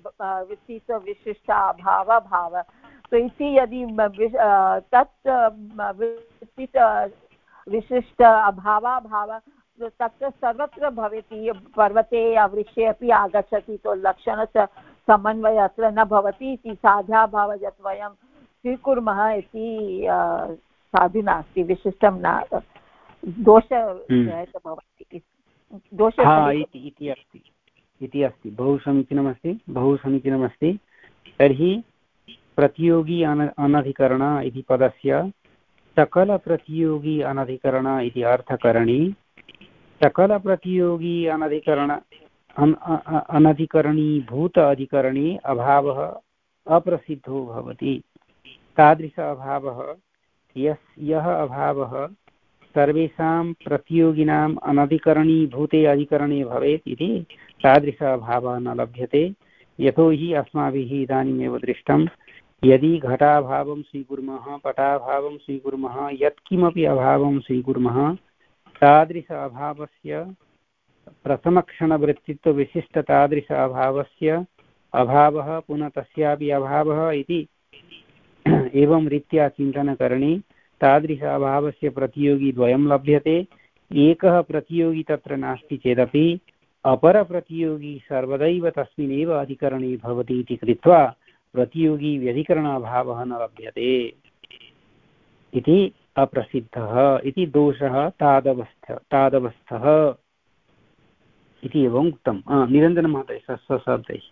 [SPEAKER 3] वृत्तित्वविशिष्टाभावभाव तो इति यदि तत् वृत्तित्व विशिष्ट अभावाभाव तत्र सर्वत्र भवति पर्वते वृक्षे अपि आगच्छति तो लक्षणस्य समन्वय अत्र न भवति इति साध्याभाव यत् वयं स्वीकुर्मः इति साधु नास्ति विशिष्टं न दोषः भवति दोषः
[SPEAKER 1] इति अस्ति इति अस्ति बहु समीचीनमस्ति बहु समीचीनमस्ति तर्हि प्रतियोगी अन अनधिकरण इति पदस्य सकलप्रतियोगी अनधिकरण इति अर्थकरणी सकलप्रतियोगी अनधिकरण अनधिकरणीभूत अधिकरणी अभावः अप्रसिद्धो भवति तादृश अभावः यस् यः अभावः सर्वेषां प्रतियोगिनाम् अनधिकरणीभूते अधिकरणे भवेत् इति तादृश अभावः न लभ्यते यतोहि अस्माभिः इदानीमेव दृष्टं यदि घटाभावं स्वीकुर्मः पटाभावं स्वीकुर्मः यत्किमपि अभावं स्वीकुर्मः तादृश अभावस्य प्रथमक्षणवृत्तित्वविशिष्टतादृश अभावस्य अभावः पुनः तस्यापि अभावः इति एवं रीत्या चिन्तनकरणे तादृश अभावस्य प्रतियोगी द्वयं लभ्यते एकः प्रतियोगी तत्र नास्ति चेदपि अपरप्रतियोगी सर्वदैव तस्मिन्नेव अधिकरणे भवति इति कृत्वा प्रतियोगी व्यधिकरणाभावः न लभ्यते इति अप्रसिद्धः इति दोषः तादवस्थ तादवस्थः इति एवम् उक्तं निरञ्जनमहोदय स्वशब्दैः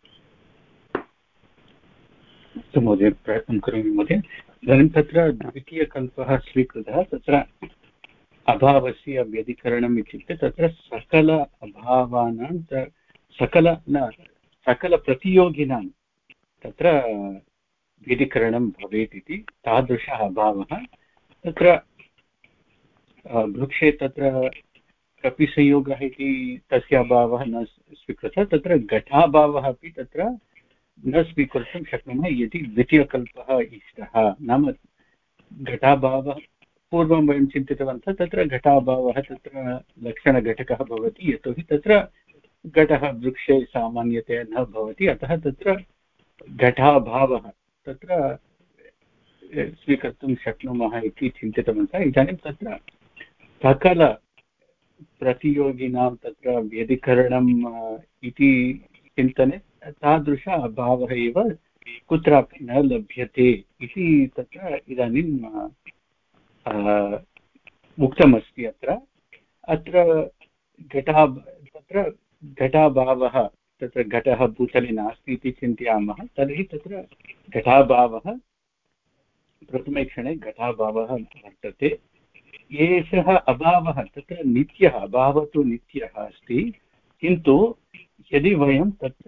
[SPEAKER 4] अस्तु महोदय प्रयत्नं करोमि महोदय इदानीं तत्र द्वितीयकल्पः स्वीकृतः तत्र अभावस्य व्यधिकरणम् इत्युक्ते तत्र सकल अभावानां सकल न सकलप्रतियोगिनां तत्र व्यधिकरणं भवेत् इति तादृशः अभावः तत्र वृक्षे तत्र कपिसंयोगः इति तस्य अभावः न स्वीकृतः तत्र घटाभावः अपि तत्र न स्वीकर्तुं शक्नुमः यदि द्वितीयकल्पः इष्टः नाम घटाभावः पूर्वं वयं चिन्तितवन्तः तत्र घटाभावः तत्र लक्षणघटकः भवति यतोहि तत्र घटः वृक्षे सामान्यतया न भवति अतः तत्र घटाभावः तत्र स्वीकर्तुं शक्नुमः इति चिन्तितवन्तः इदानीं तत्र सकल प्रतियोगिनां तत्र व्यधिकरणम् इति चिन्तने तादृश अभावः एव कुत्रापि न लभ्यते इति तत्र इदानीं उक्तमस्ति अत्र अत्र घटा तत्र घटाभावः तत्र घटः भूतले नास्ति इति चिन्तयामः तर्हि तत्र घटाभावः प्रथमे क्षणे घटाभावः वर्तते एषः अभावः तत्र नित्यः अभावः तु नित्यः अस्ति किन्तु यदि वयं तत्र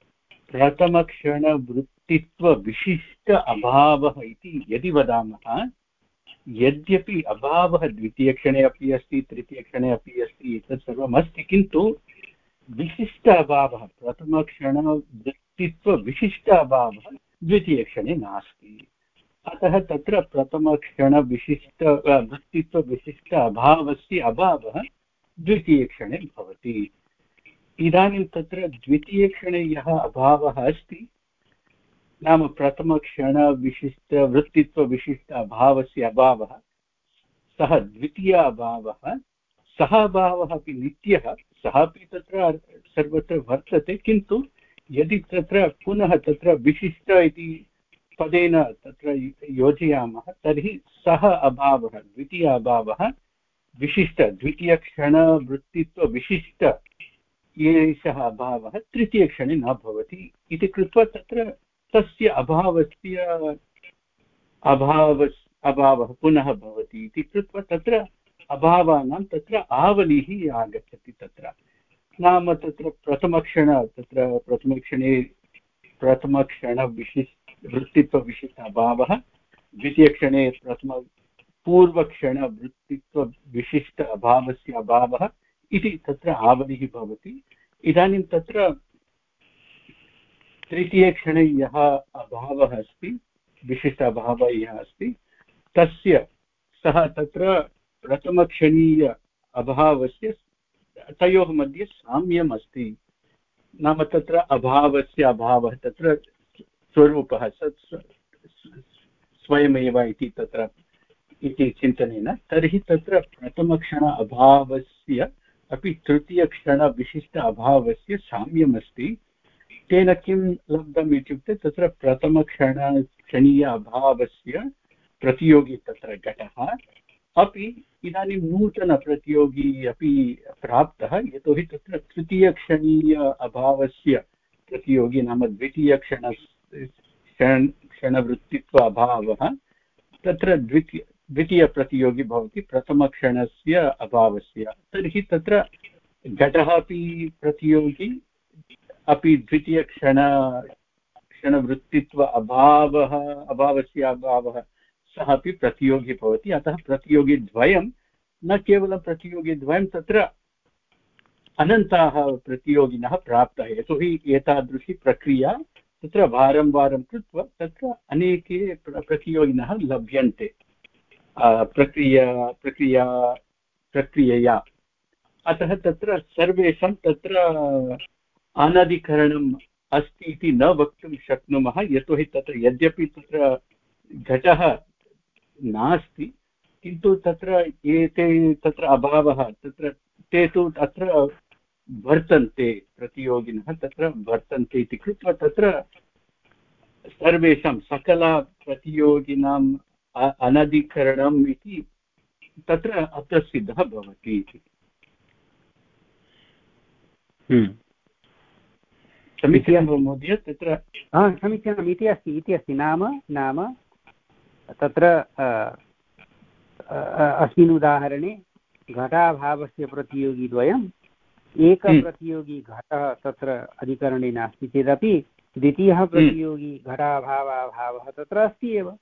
[SPEAKER 4] प्रथमक्षणवृत्तित्वविशिष्ट अभावः इति यदि वदामः यद्यपि अभावः द्वितीयक्षणे अपि अस्ति तृतीयक्षणे अपि अस्ति एतत् सर्वम् अस्ति किन्तु विशिष्ट अभावः प्रथमक्षणवृत्तित्वविशिष्ट अभावः द्वितीयक्षणे नास्ति अतः तत्र प्रथमक्षणविशिष्ट वृत्तित्वविशिष्ट अभावस्य अभावः द्वितीयक्षणे भवति इदानीं तत्र द्वितीयक्षणे यः अभावः अस्ति नाम प्रथमक्षणविशिष्ट वृत्तित्वविशिष्ट अभावस्य अभावः सः द्वितीय अभावः सः अभावः अपि नित्यः सः अपि तत्र सर्वत्र वर्तते किन्तु यदि तत्र पुनः तत्र विशिष्ट इति पदेन तत्र योजयामः तर्हि सः अभावः द्वितीय अभावः विशिष्ट द्वितीयक्षणवृत्तित्वविशिष्ट एषः अभावः तृतीयक्षणे न भवति इति कृत्वा तत्र तस्य अभावस्य अभाव अभावः पुनः भवति इति कृत्वा तत्र अभावानां तत्र आवलिः आगच्छति तत्र नाम तत्र प्रथमक्षण तत्र प्रथमक्षणे प्रथमक्षणविशिष्ट वृत्तित्वविशिष्ट अभावः द्वितीयक्षणे प्रथम पूर्वक्षणवृत्तित्वविशिष्ट अभावस्य अभावः इति तत्र आवलिः भवति। इदानीं तत्र तृतीयक्षणे यः अभावः अस्ति विशिष्ट अभावः यः अस्ति तस्य सः तत्र प्रथमक्षणीय अभावस्य तयोः मध्ये साम्यम् अस्ति नाम तत्र अभावस्य अभावः तत्र स्वरूपः स्वयमेव इति तत्र इति चिन्तनेन तर्हि तत्र प्रथमक्षण अभावस्य अपि तृतीयक्षणविशिष्ट अभावस्य साम्यमस्ति। तेन किं लब्धम् इत्युक्ते तत्र प्रथमक्षण क्षणीय अभावस्य प्रतियोगी तत्र घटः अपि इदानीं नूतनप्रतियोगी अपि प्राप्तः यतोहि तत्र तृतीयक्षणीय अभावस्य प्रतियोगी नाम द्वितीयक्षण क्षण क्षणवृत्तित्व अभावः तत्र द्वितीय द्वितीयप्रतियोगी भवति प्रथमक्षणस्य अभावस्य। तर्हि तत्र घटः अपि प्रतियोगी अपि द्वितीयक्षण क्षणवृत्तित्व अभावः अभावस्य अभावः सः अपि प्रतियोगी भवति। अतः प्रतियोगिद्वयं न केवलं प्रतियोगिद्वयं तत्र अनन्ताः प्रतियोगिनः प्राप्ताः यतोहि एतादृशी प्रक्रिया तत्र वारं वारं कृत्वा तत्र अनेके प्रतियोगिनः लभ्यन्ते प्रक्रिया प्रक्रिया प्रक्रियया। अतः तत्र सर्वेषां तत्र अनधिकरणम् अस्ति इति न वक्तुं शक्नुमः यतोहि तत्र यद्यपि तत्र घटः नास्ति किन्तु तत्र एते तत्र अभावः तत्र ते तु अत्र वर्तन्ते प्रतियोगिनः तत्र वर्तन्ते इति कृत्वा तत्र सर्वेषां सकलप्रतियोगिनाम् अनधिकरणम् इति तत्र अत्र सिद्धः भवति इति। समीचीनं महोदय तत्र
[SPEAKER 1] समीचीनम् इति अस्ति इति अस्ति नाम नाम तत्र अस्मिन् उदाहरणे घटाभावस्य प्रतियोगिद्वयम् एकप्रतियोगी घटः तत्र अधिकरणे नास्ति चेदपि द्वितीयः प्रतियोगी घटाभावाभावः तत्र अस्ति एव।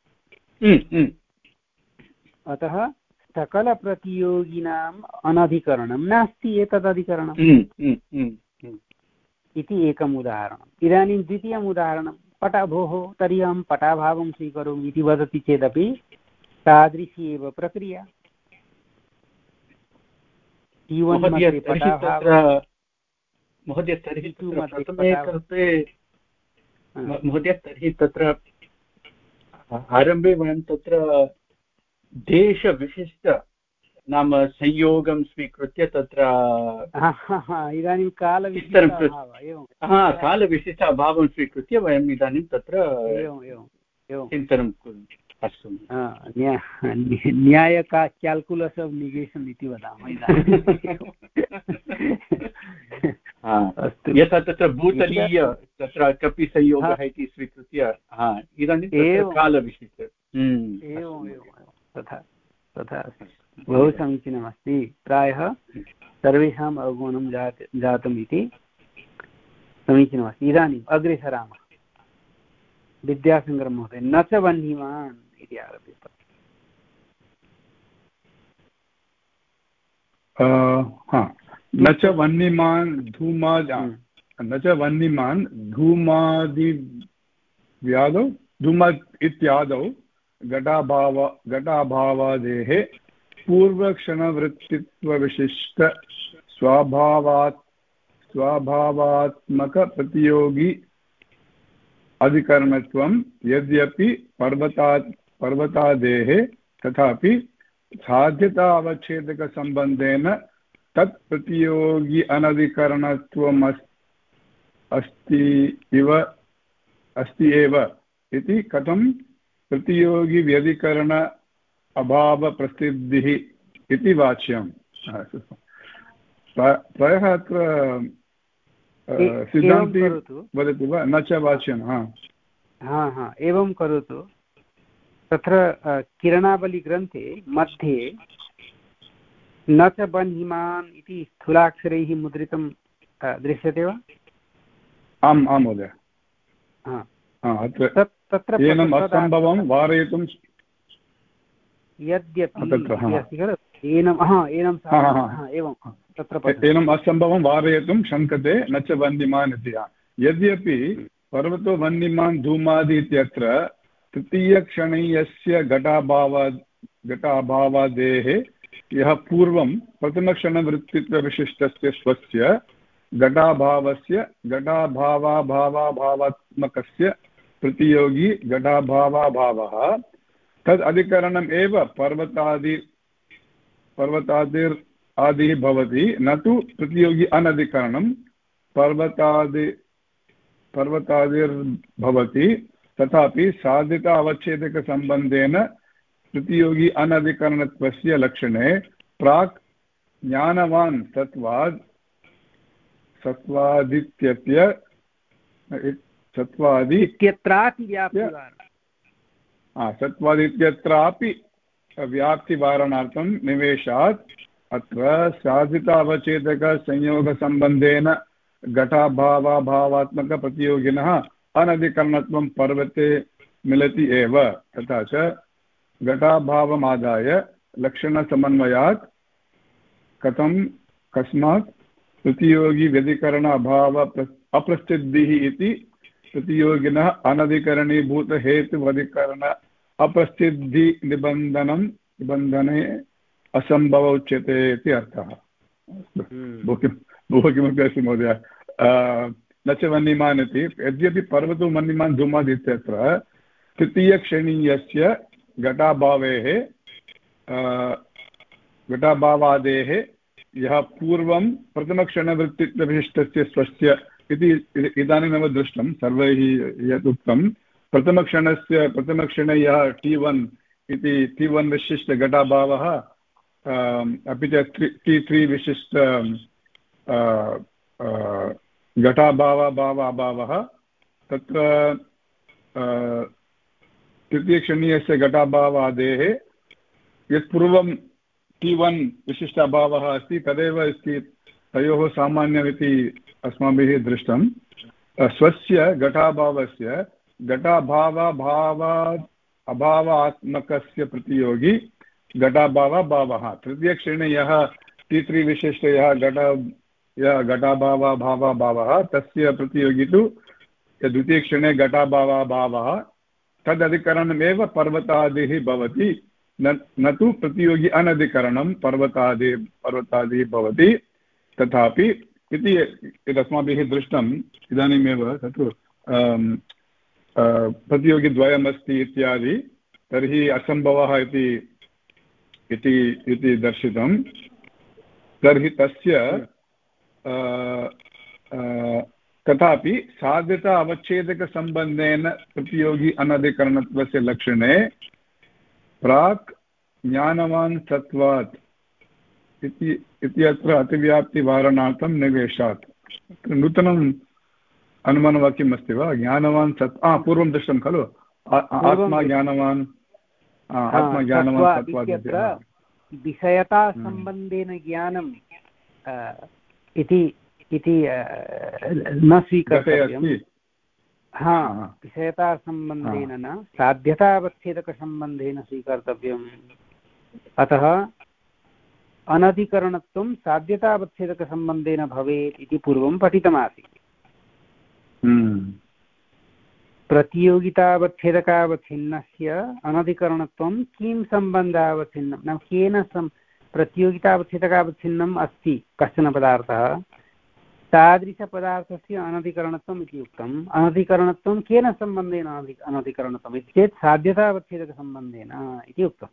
[SPEAKER 1] अतः सकलप्रतियोगिनाम् अनधिकरणं नास्ति एतदधिकरणम् इति एकम् उदाहरणम्। इदानीं द्वितीयम् उदाहरणं पटा भोः तर्हि अहं पटाभावं स्वीकरोमि इति वदति चेदपि तादृशी एव प्रक्रिया।
[SPEAKER 4] महोदय तर्हि प्रथमे कल्पे महोदय तर्हि तत्र आरम्भे वयं तत्र देशविशिष्ट नाम संयोगं स्वीकृत्य तत्र
[SPEAKER 1] इदानीं कालविशिष्ट
[SPEAKER 4] कालविशिष्ट अभावं स्वीकृत्य वयम् इदानीं तत्र चिन्तनं कुर्मः। अस्तु
[SPEAKER 1] न्याय क्याल्कुलस् आफ् निगेशन् इति वदामः
[SPEAKER 4] यथा तत्र भूतलीय तत्र कपि संयोगः इति स्वीकृत्य इदानीं कालविशिष्ट
[SPEAKER 1] तथा तथा बहु समीचीनमस्ति। प्रायः सर्वेषाम् अवगमनं जात जातम् इति समीचीनमस्ति। इदानीम् अग्रे सरामः। विद्यासागरं महोदय न च वह्निमान् इति आरभ्यते।
[SPEAKER 5] न च वह्निमान् धूमाद् न च वह्निमान् धूमादि व्यादौ धूमाद् इत्यादौ घटाभाव घटाभावादेः पूर्वक्षणवृत्तित्वविशिष्ट स्वाभावात् स्वाभावात्मकप्रतियोगी अधिकरणत्वं यद्यपि पर्वतात् पर्वतादेः तथापि साध्यता अवच्छेदकसम्बन्धेन तत् प्रतियोगी अनधिकरणत्वम् अस्ति इव अस्ति एव इति कथं प्रतियोगी व्यधिकरण अभावप्रसिद्धिः इति वाच्यम्। प्रायः अत्र सिद्धान्ती वदति वा न च वाच्यं। हा
[SPEAKER 1] हा हा एवं करोतु। तत्र किरणावलीग्रन्थे मध्ये न च बन्हिमान् इति स्थूलाक्षरैः मुद्रितं दृश्यते वा?
[SPEAKER 5] आम् आम् महोदय।
[SPEAKER 1] तत्र
[SPEAKER 5] एनम् असम्भवं वारयितुं
[SPEAKER 1] यद्यपि अस्ति खलु एनं हा एनं एवं तत्र
[SPEAKER 5] एनम् असम्भवं वारयितुं शङ्कते न च वह्निमान् इति। यद्यपि पर्वतो वह्निमान् धूमादि इत्यत्र तृतीयक्षणीयस्य घटाभाव घटाभावादेः यः पूर्वं प्रथमक्षणवृत्तित्वविशिष्टस्य स्वस्य घटाभावस्य घटाभावाभावाभावात्मकस्य प्रतियोगी घटाभावाभावः तद् अधिकरणम् एव पर्वतादि पर्वतादिर् आदिः भवति, न तु प्रतियोगी अनधिकरणं पर्वतादि पर्वतादिर्भवति। तथापि साधित अवच्छेदकसम्बन्धेन प्रतियोगी अनधिकरणत्वस्य लक्षणे प्राक् ज्ञानवान् सत्वाद् सत्वादित्यत्य सत्वादि
[SPEAKER 1] इत्यत्रापि
[SPEAKER 5] सत्वादित्यत्रापि व्याप्तिवारणार्थं निवेशात् अत्र साधितावच्छेदकसंयोगसम्बन्धेन घटाभावाभावात्मकप्रतियोगिनः अनधिकरणत्वं पर्वते मिलति एव। तथा च घटाभावमादाय लक्षणसमन्वयात् कथं कस्मात् प्रतियोगी व्यधिकरण अभाव अप्रसिद्धिः इति प्रतियोगिनः अनधिकरणीभूतहेतुवधिकरण अपस्थितिनिबन्धनं निबन्धने असम्भव उच्यते इति अर्थः। बहु किमपि अस्ति महोदय। न च वह्निमान् इति यद्यपि पर्वतो वह्निमान् धूमादि इत्यत्र तृतीयक्षणीयस्य घटाभावेः घटाभावादेः यः पूर्वं प्रथमक्षणवृत्तित्वविशिष्टस्य स्वस्य इति इदानीमेव दृष्टं सर्वैः यत् उक्तं। प्रथमक्षणस्य प्रथमक्षणे यः टी वन् इति टी वन् विशिष्टघटाभावः अपि च टी थ्री विशिष्ट घटाभावाभावाभावः तत्र तृतीयक्षणीयस्य घटाभावादेः यत् पूर्वं टी वन् विशिष्टाभावः अस्ति तदेव अस्ति तयोः सामान्यमिति अस्माभिः दृष्टं। स्वस्य घटाभावस्य घटाभावाभावात् अभावात्मकस्य प्रतियोगी घटाभावाभावः तृतीयक्षणे यः टी थ्री विशिष्ट यः घट यः घटाभावाभावाभावः तस्य प्रतियोगी तु द्वितीयक्षणे घटाभावाभावः तदधिकरणमेव पर्वतादिः भवति, न न तु प्रतियोगी अनधिकरणं पर्वतादि पर्वतादिः भवति। तथापि इति यदस्माभिः दृष्टम् इदानीमेव तत्र प्रतियोगिद्वयमस्ति इत्यादि तर्हि असम्भवः इति इति इति दर्शितं। तर्हि तस्य तथापि साध्यता अवच्छेदकसम्बन्धेन प्रतियोगी अनधिकरणत्वस्य लक्षणे प्राक् ज्ञानवान् सत्वात् इति अत्र अतिव्याप्तिवारणार्थं निवेशात्। नूतनम् अनुमानवाक्यम् अस्ति वा? ज्ञानवान् सत् पूर्वं दृष्टं खलु आत्मा ज्ञानवान् आत्मा ज्ञानवान् सत्वात्
[SPEAKER 1] विषयतासम्बन्धेन ज्ञानम् इति इति न स्वीकर्तव्यं। हा विषयतासम्बन्धेन न साध्यतावच्छेदकसम्बन्धेन स्वीकर्तव्यम्। अतः अनधिकरणत्वं साध्यतावच्छेदकसम्बन्धेन भवेत् इति पूर्वं पठितमासीत्। प्रतियोगितावच्छेदकावच्छिन्नस्य अनधिकरणत्वं किं सम्बन्धावच्छिन्नं नाम केन सं प्रतियोगितावच्छेदकावच्छिन्नम् अस्ति कश्चन पदार्थः तादृशपदार्थस्य अनधिकरणत्वम् इति उक्तम्। अनधिकरणत्वं केन सम्बन्धेन अनधिकरणत्वम् इति चेत् साध्यतावच्छेदकसम्बन्धेन इति उक्तम्।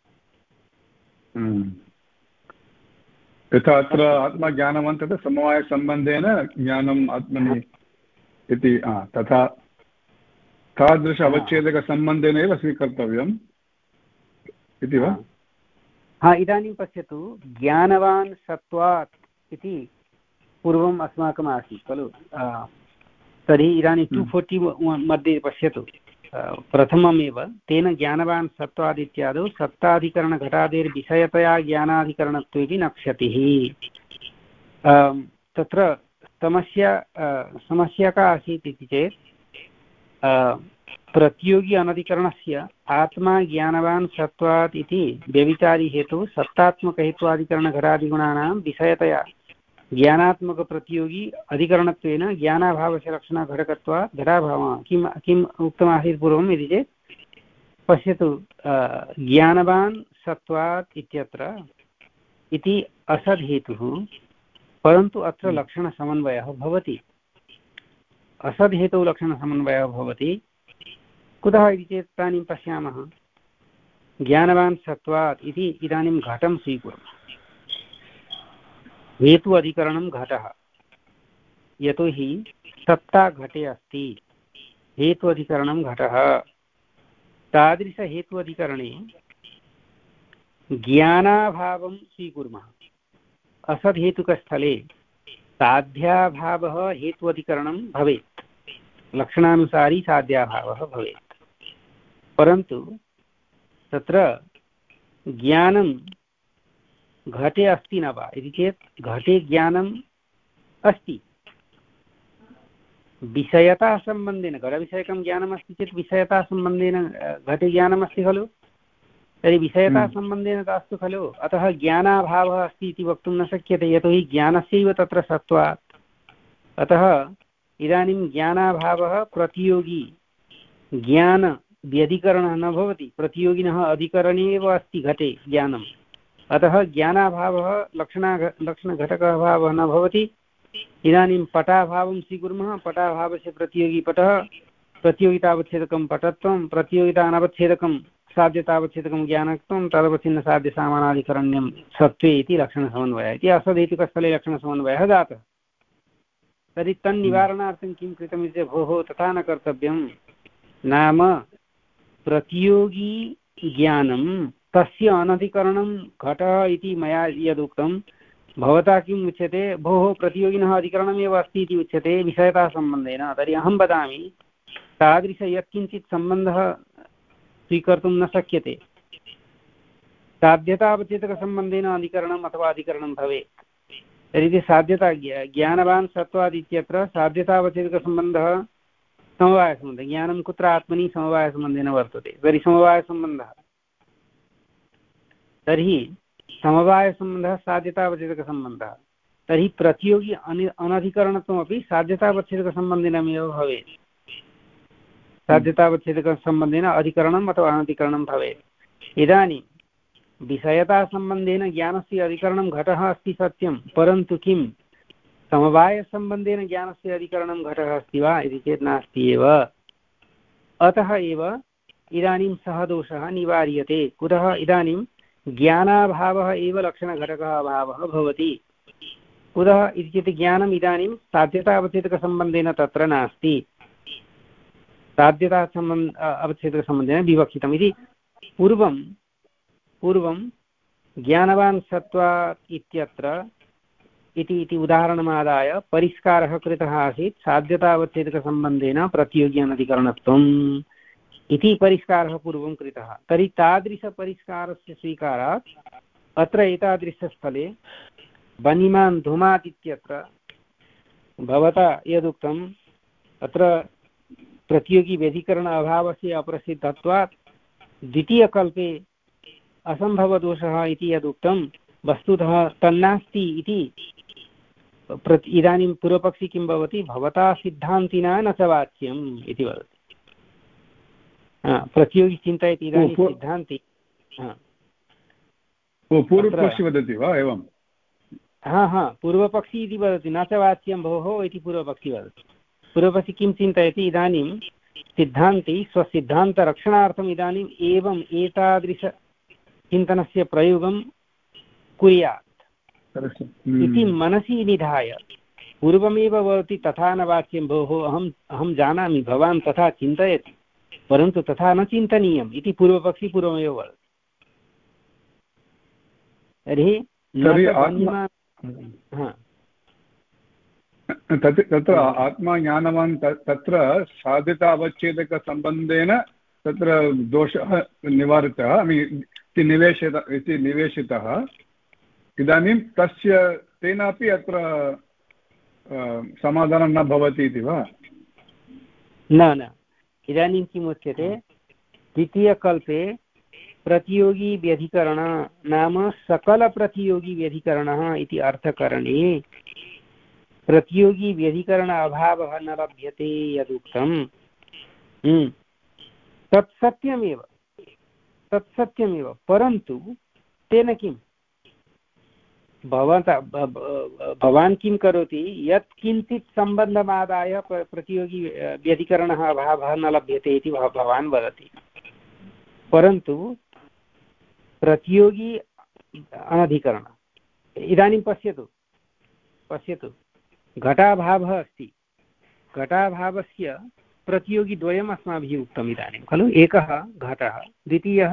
[SPEAKER 5] यथा अत्र आत्मज्ञानवान् तथा समवायसम्बन्धेन ज्ञानम् आत्मनि इति तथा तादृश अवच्छेदकसम्बन्धेन एव स्वीकर्तव्यम् इति वा?
[SPEAKER 1] हा इदानीं पश्यतु ज्ञानवान् सत्वात् इति पूर्वम् अस्माकम् आसीत् खलु। तर्हि इदानीं टु फोर्टि मध्ये पश्यतु प्रथममेव तेन ज्ञानवान् सत्त्वाद् इत्यादौ सत्ताधिकरणघटादेर्विषयतया ज्ञानाधिकरणत्वे इति नक्ष्यतिः। तत्र समस्या समस्या का आसीत् इति चेत् प्रतियोगी अनधिकरणस्य आत्मा ज्ञानवान् सत्त्वात् इति व्यभिचारिहेतुः सत्तात्मकहेत्वाधिकरणघटादिगुणानां विषयतया ज्ञानात्मकप्रतियोगी अधिकरणत्वेन ज्ञानाभावस्य लक्षणघटकत्वात् घटाभावः। किं किम् उक्तमासीत् पूर्वम् इति चेत् पश्यतु, ज्ञानवान् सत्त्वात् इत्यत्र इति असद्हेतुः, परन्तु अत्र लक्षणसमन्वयः भवति। असद्हेतौ लक्षणसमन्वयः भवति कुतः इति चेत् इदानीं पश्यामः, ज्ञानवान् सत्त्वात् इति इदानीं घटं स्वीकुर्मः। हेतु अधिकरणं घटः, यतोहि सत्ता घटे अस्ति, हेतु अधिकरणं घटः। तादृशहेतु अधिकरणे ज्ञानाभावं स्वीकुर्मः। असद्हेतुकस्थले साध्याभावः हेतु अधिकरणं भवेत्, लक्षणानुसारी साध्याभावः भवेत्। परन्तु तत्र ज्ञानं घटे अस्ति न वा इति चेत् घटे ज्ञानम् अस्ति, विषयतासम्बन्धेन घटविषयकं ज्ञानमस्ति चेत् विषयतासम्बन्धेन घटे ज्ञानमस्ति खलु। तर्हि विषयतासम्बन्धेन नास्ति खलु, अतः ज्ञानाभावः अस्ति इति वक्तुं न शक्यते, यतोहि ज्ञानस्यैव तत्र सत्त्वात्। अतः इदानीं ज्ञानाभावः प्रतियोगी ज्ञान व्यधिकरणः न भवति, प्रतियोगिनः अधिकरणे एव अस्ति घटे ज्ञानम्। अतः ज्ञानाभावः लक्षणा लक्षणघटकाभावः न भवति। इदानीं पटाभावं स्वीकुर्मः। पटाभावस्य प्रतियोगी पटः, प्रतियोगितावच्छेदकं पटत्वं, प्रतियोगितानवच्छेदकं साध्यतावच्छेदकं ज्ञानत्वं, तदवच्छिन्नसाध्यसामानाधिकरण्यं सत्त्वे इति लक्षणसमन्वयः इति असदैतिकस्थले लक्षणसमन्वयः जातः। तर्हि तन्निवारणार्थं किं कृतमिति चेत् भोः तथा न कर्तव्यं, नाम प्रतियोगी ज्ञानं तस्य अनधिकरणं घटः इति मया यदुक्तं, भवता किम् उच्यते, भोः प्रतियोगिनः अधिकरणमेव अस्ति इति उच्यते विषयतासम्बन्धेन। तर्हि अहं वदामि तादृश यत्किञ्चित् सम्बन्धः स्वीकर्तुं न शक्यते। साध्यतावच्छेदकसम्बन्धेन अधिकरणम् अथवा अधिकरणं भवेत्। तर्हि साध्यता ज्ञानवान् सत्त्वादित्यत्र साध्यतावच्छेदकसम्बन्धः समवायसम्बन्धः, ज्ञानं कुत्र आत्मनि समवायसम्बन्धेन वर्तते। तर्हि समवायसम्बन्धः, तर्हि समवायसम्बन्धः साध्यतावच्छेदकसम्बन्धः, तर्हि प्रतियोगी अनधिकरणत्वमपि साध्यतावच्छेदकसम्बन्धिनमेव भवेत्। साध्यतावच्छेदकसम्बन्धेन अधिकरणम् अथवा अनधिकरणं भवेत्। इदानीं विषयतासम्बन्धेन ज्ञानस्य अधिकरणं घटः अस्ति सत्यं, परन्तु किं समवायसम्बन्धेन ज्ञानस्य अधिकरणं घटः अस्ति वा इति चेत् नास्ति एव। अतः एव इदानीं सः दोषः निवार्यते। कुतः? इदानीं ज्ञानाभावः एव लक्षणघटकः अभावः भवति। कुतः इति चेत् ज्ञानम् इदानीं साध्यतावच्छेदकसम्बन्धेन तत्र नास्ति, साध्यतासम्बन्ध अवच्छेदकसम्बन्धेन विवक्षितम् इति। पूर्वं पूर्वं ज्ञानवान् सत्त्वात् इत्यत्र इति इति उदाहरणमादाय परिष्कारः कृतः आसीत् साध्यतावच्छेदकसम्बन्धेन प्रतियोगी अनधिकरणत्वम् इति परिष्कारः पूर्वं कृतः। तर्हि तादृशपरिष्कारस्य स्वीकारात् अत्र एतादृशस्थले बनिमान् धूमात् इत्यत्र भवता यदुक्तम्, अत्र प्रतियोगी व्यधिकरण अभावस्य अप्रसिद्धत्वात् द्वितीयकल्पे असम्भवदोषः इति यदुक्तं, वस्तुतः तन्नास्ति इति इदानीं पूर्वपक्षी किं भवति, भवता सिद्धान्तिना न च वाच्यम् इति वदति। प्रतियोगी चिन्तयति इदानीं सिद्धान्ति
[SPEAKER 5] पूर्वपक्षी वदति वा एवं?
[SPEAKER 1] हा हा पूर्वपक्षी इति वदति, न च वाच्यं भोः इति पूर्वपक्षी वदति। पूर्वपक्षी किं चिन्तयति, इदानीं सिद्धान्ति स्वसिद्धान्तरक्षणार्थम् इदानीम् एवम् एतादृशचिन्तनस्य प्रयोगं कुर्यात् इति मनसि निधाय पूर्वमेव भवति तथा न वाच्यं भोः, अहम् अहं जानामि भवान् तथा चिन्तयति, परन्तु तथा न चिन्तनीयम् इति पूर्वपक्षी पूर्वमेव वदति। तर्हि
[SPEAKER 5] तत् तत्र आत्मा ज्ञानवान् तत्र साधितावच्छेदकसम्बन्धेन तत्र दोषः निवारितः इति निवेशित इति निवेशितः। इदानीं तस्य तेनापि अत्र समाधानं न भवति इति वा?
[SPEAKER 1] न न इदानीं किम् उच्यते, द्वितीयकल्पे प्रतियोगी व्यधिकरण नाम सकलप्रतियोगी व्यधिकरणः इति अर्थकरणे प्रतियोगी व्यधिकरण अभावः न लभ्यते यदुक्तं तत् सत्यमेव तत् सत्यमेव परन्तु तेन किं भवता भवान् किं करोति, यत् किञ्चित् सम्बन्धमादाय प्रतियोगी व्यधिकरणः अभावः न लभ्यते इति भवान् वदति, परन्तु प्रतियोगी अनधिकरणम् इदानीं पश्यतु पश्यतु घटाभावः अस्ति, घटाभावस्य प्रतियोगिद्वयम् अस्माभिः उक्तम् इदानीं खलु, एकः घटः, द्वितीयः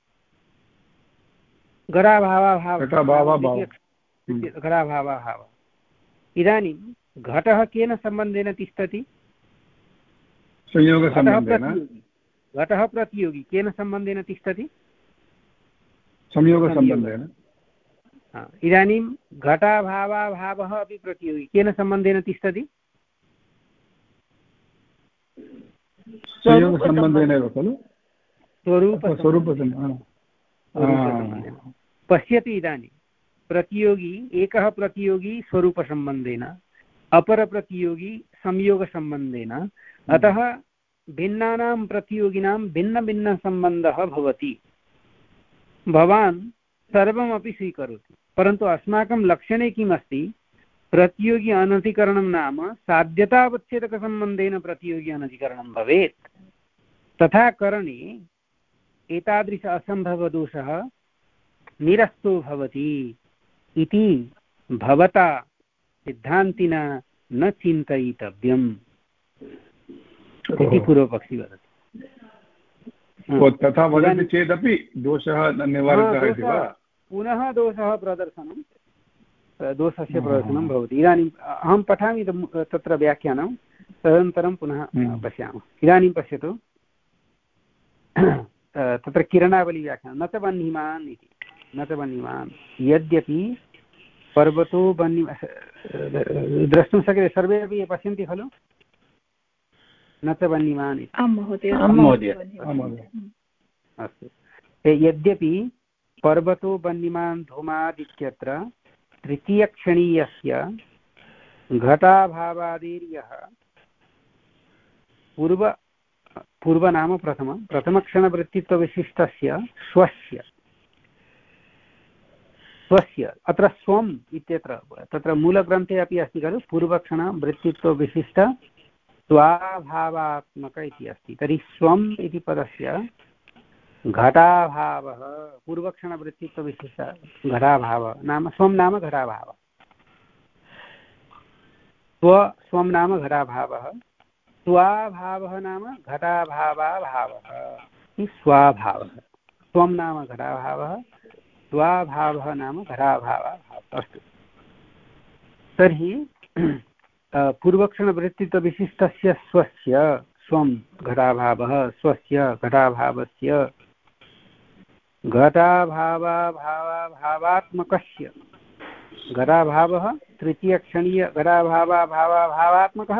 [SPEAKER 1] घटाभावाभावः घटाभावाभावः। इदानीं घटः केन सम्बन्धेन तिष्ठति?
[SPEAKER 5] संयोगसम्बन्धेन।
[SPEAKER 1] घटः प्रतियोगी केन सम्बन्धेन तिष्ठति?
[SPEAKER 5] संयोगसम्बन्धेन।
[SPEAKER 1] इदानीं घटाभावाभावः अपि प्रतियोगी केन सम्बन्धेन तिष्ठति?
[SPEAKER 5] संयोगसम्बन्धेनैव खलु,
[SPEAKER 1] स्वरूपसम्बन्धेन। पश्यतु इदानीं प्रतियोगी एकः प्रतियोगी स्वरूपसम्बन्धेन, अपरप्रतियोगी संयोगसम्बन्धेन, अतः भिन्नानां प्रतियोगिनां भिन्नभिन्नसम्बन्धः भवति। भवान् सर्वमपि स्वीकरोति, परन्तु अस्माकं लक्षणे किम् अस्ति, प्रतियोगी अनधिकरणं नाम साध्यतावच्छेदकसम्बन्धेन प्रतियोगी अनधिकरणं भवेत्। तथा करणे एतादृश असम्भवदोषः निरस्तो भवति इति भवता सिद्धान्तिना न चिन्तयितव्यम् इति पूर्वपक्षी वदति।
[SPEAKER 5] तथा वदति चेदपि दोषः निवारितः इति वा?
[SPEAKER 1] पुनः दोषः प्रदर्शनं दोषस्य प्रदर्शनं भवति। इदानीम् अहं पठामि तत्र व्याख्यानं, तदनन्तरं पुनः पश्यामः। इदानीं पश्यतु तत्र किरणावली व्याख्यानं, न च वह्निमान् इति, न च वह्निमान् यद्यपि पर्वतो वह्नि द्रष्टुं शक्यते, सर्वे अपि पश्यन्ति खलु, न च वह्निमान् इति। अस्तु, यद्यपि पर्वतो वह्निमान् धूमादित्यत्र तृतीयक्षणीयस्य घटाभावादिर्यः पूर्व पूर्व नाम प्रथम प्रथमक्षणवृत्तित्वविशिष्टस्य स्वस्य स्वस्य अत्र स्वम् इत्यत्र तत्र मूलग्रन्थे अपि अस्ति खलु, पूर्वक्षणवृत्तित्वविशिष्ट स्वाभावात्मक इति अस्ति। तर्हि स्वम् इति पदस्य घटाभावः पूर्वक्षणवृत्तित्वविशिष्ट घटाभावः नाम स्वं नाम घटाभावः, स्व स्वं नाम घटाभावः, स्वाभावः नाम घटाभावाभावः इति स्वाभावः। स्वं नाम घटाभावः, स्वाभावः नाम घटाभावाभावः। अस्तु, तर्हि पूर्वक्षणवृत्तित्वविशिष्टस्य स्वस्य स्वं घटाभावः, स्वस्य घटाभावस्य घटाभावाभावाभावात्मकस्य घटाभावः तृतीयक्षणीय घटाभावाभावाभावात्मकः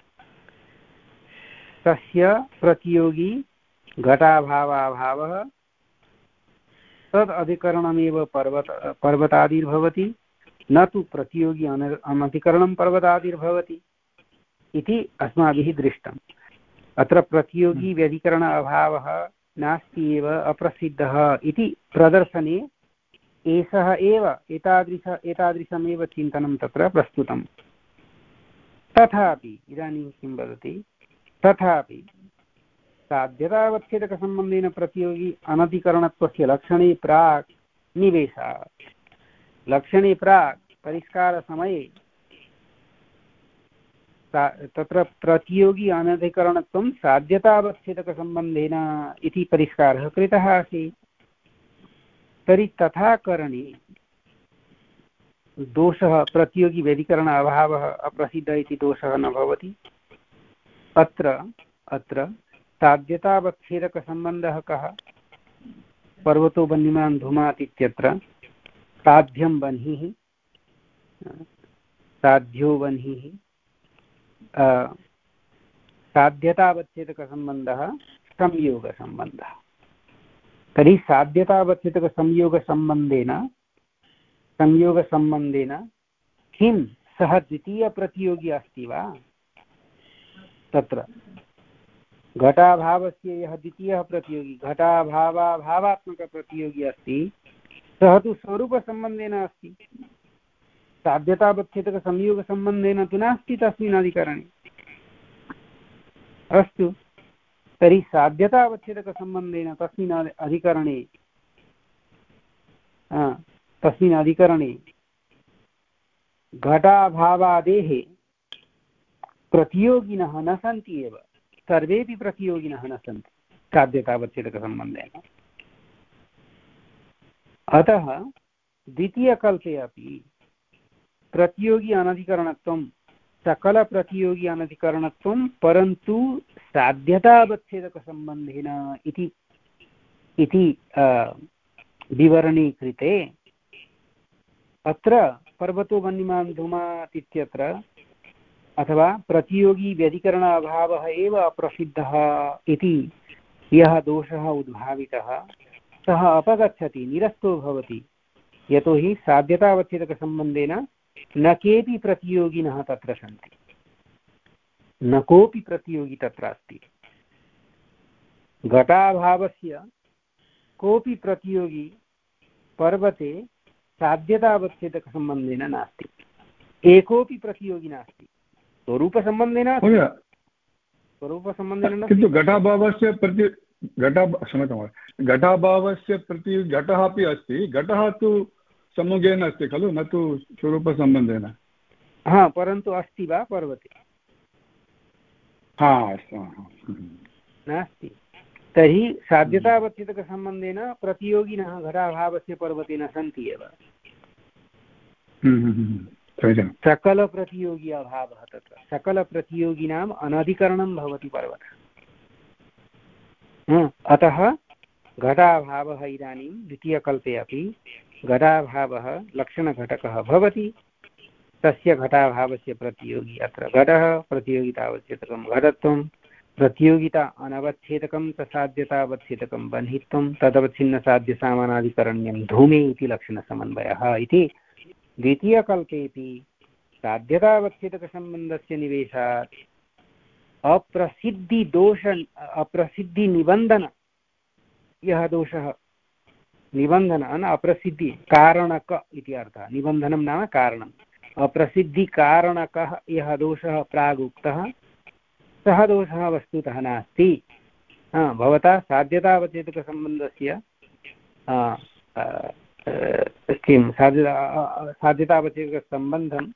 [SPEAKER 1] तस्य प्रतियोगी घटाभावाभावः तद् अधिकरणमेव पर्वत पर्वतादिर्भवति, न तु प्रतियोगी अनधिकरणं पर्वतादिर्भवति इति अस्माभिः दृष्टम्। अत्र प्रतियोगी व्यधिकरण अभावः नास्ति एव, अप्रसिद्धः इति प्रदर्शने एषः एव एतादृश एतादृशमेव चिन्तनं तत्र प्रस्तुतं। तथापि इदानीं किं वदति, तथापि साध्यतावच्छेदकसम्बन्धेन प्रतियोगी अनधिकरणत्वस्य लक्षणे प्राक् निवेशात्, लक्षणे प्राक् परिष्कारसमये तत्र प्रतियोगी अनधिकरणत्वं साध्यतावच्छेदकसम्बन्धेन इति परिष्कारः कृतः आसीत्। तर्हि तथा करणे दोषः प्रतियोगिव्यतिकरण अभावः अप्रसिद्धः इति दोषः न भवति। अत्र अत्र साध्यतावच्छेदकसम्बन्धः कः? पर्वतो वह्निमान् धूमात् इत्यत्र साध्यं वह्निः, साध्यो वह्निः, साध्यतावच्छेदकसम्बन्धः संयोगसम्बन्धः। तर्हि साध्यतावच्छेदकसंयोगसम्बन्धेन संयोगसम्बन्धेन किं सः द्वितीयप्रतियोगी अस्ति वा? तत्र घटाभावस्य यः द्वितीयः प्रतियोगी घटाभावाभावात्मकप्रतियोगी अस्ति सः तु स्वरूपसम्बन्धेन अस्ति, साध्यतावच्छेदकसंयोगसम्बन्धेन तु नास्ति तस्मिन् अधिकरणे। अस्तु, तर्हि साध्यतावच्छेदकसम्बन्धेन तस्मिन् अधिकरणे तस्मिन् अधिकरणे घटाभावादेः प्रतियोगिनः न सन्ति एव, सर्वेपि प्रतियोगिनः न सन्ति साध्यतावच्छेदकसम्बन्धेन। अतः द्वितीयकल्पे अपि प्रतियोगी अनधिकरणत्वं सकलप्रतियोगी अनधिकरणत्वं परन्तु साध्यतावच्छेदकसम्बन्धेन इति इति विवरणे कृते अत्र पर्वतो वह्निमान् धूमात् इत्यत्र अथवा प्रतियोगी व्यधिकरण अभावः एव अप्रसिद्धः इति यः दोषः उद्भावितः सः अपगच्छति, निरस्तो भवति। यतोहि साध्यतावच्छेदकसम्बन्धेन न केऽपि प्रतियोगिनः तत्र सन्ति, न कोऽपि प्रतियोगी तत्र अस्ति। घटाभावस्य कोऽपि प्रतियोगी पर्वते साध्यतावच्छेदकसम्बन्धेन नास्ति, एकोऽपि प्रतियोगी नास्ति, स्वरूपसम्बन्धेन स्वरूपसम्बन्धेन
[SPEAKER 5] किन्तु घटाभावस्य प्रति घटा क्षम्यतां घटाभावस्य प्रति घटः अपि अस्ति, घटः तु सम्मुखेन अस्ति खलु, न तु स्वरूपसम्बन्धेन।
[SPEAKER 1] हा, परन्तु अस्ति वा पर्वते?
[SPEAKER 5] हा, अस्तु,
[SPEAKER 1] नास्ति। तर्हि साध्यतावच्छेदकसम्बन्धेन प्रतियोगिनः घटाभावस्य पर्वते न सन्ति एव। सकलप्रतियोगी अभावः तत्र, सकलप्रतियोगिनाम् अनधिकरणं भवति पर्वतः। अतः घटाभावः इदानीं द्वितीयकल्पे अपि घटाभावः लक्षणघटकः भवति। तस्य घटाभावस्य प्रतियोगी अत्र घटः, प्रतियोगितावच्छेदकं घटत्वं, प्रतियोगिता अनवच्छेदकं तसाध्यतावच्छेदकं बन्धित्वं, तदवच्छिन्नसाध्यसामानाधिकरण्यं धूमे इति लक्षणसमन्वयः इति द्वितीयकल्पेऽपि साध्यतावच्छेदकसम्बन्धस्य निवेशात् अप्रसिद्धिदोष अप्रसिद्धिनिबन्धन यः दोषः, निबन्धन अप्रसिद्धि कारणक इति अर्थः, निबन्धनं नाम कारणम्, अप्रसिद्धिकारणकः यः दोषः प्रागुक्तः सः दोषः वस्तुतः नास्ति। भवता साध्यतावच्छेदकसम्बन्धस्य किं साध्यता साध्यतावच्छेदकसम्बन्धं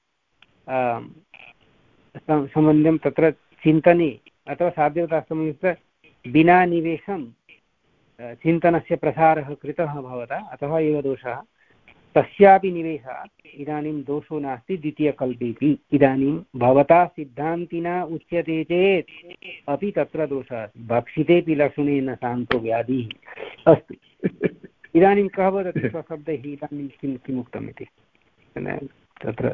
[SPEAKER 1] सम्बन्धं तत्र चिन्तने अथवा साध्यतासम्बन्धस्य विना निवेशं चिन्तनस्य प्रसारः कृतः भवता, अतः एव दोषः। तस्यापि निवेशात् इदानीं दोषो नास्ति द्वितीयकल्पेऽपि। इदानीं भवता सिद्धान्तिना उच्यते चेत् अपि तत्र दोषः अस्ति, भक्षितेऽपि लशुनेन शान्तो व्याधिः। अस्तु, इदानीं कः वदति स्वशब्दैः इदानीं किं किमुक्तम् इति? तत्र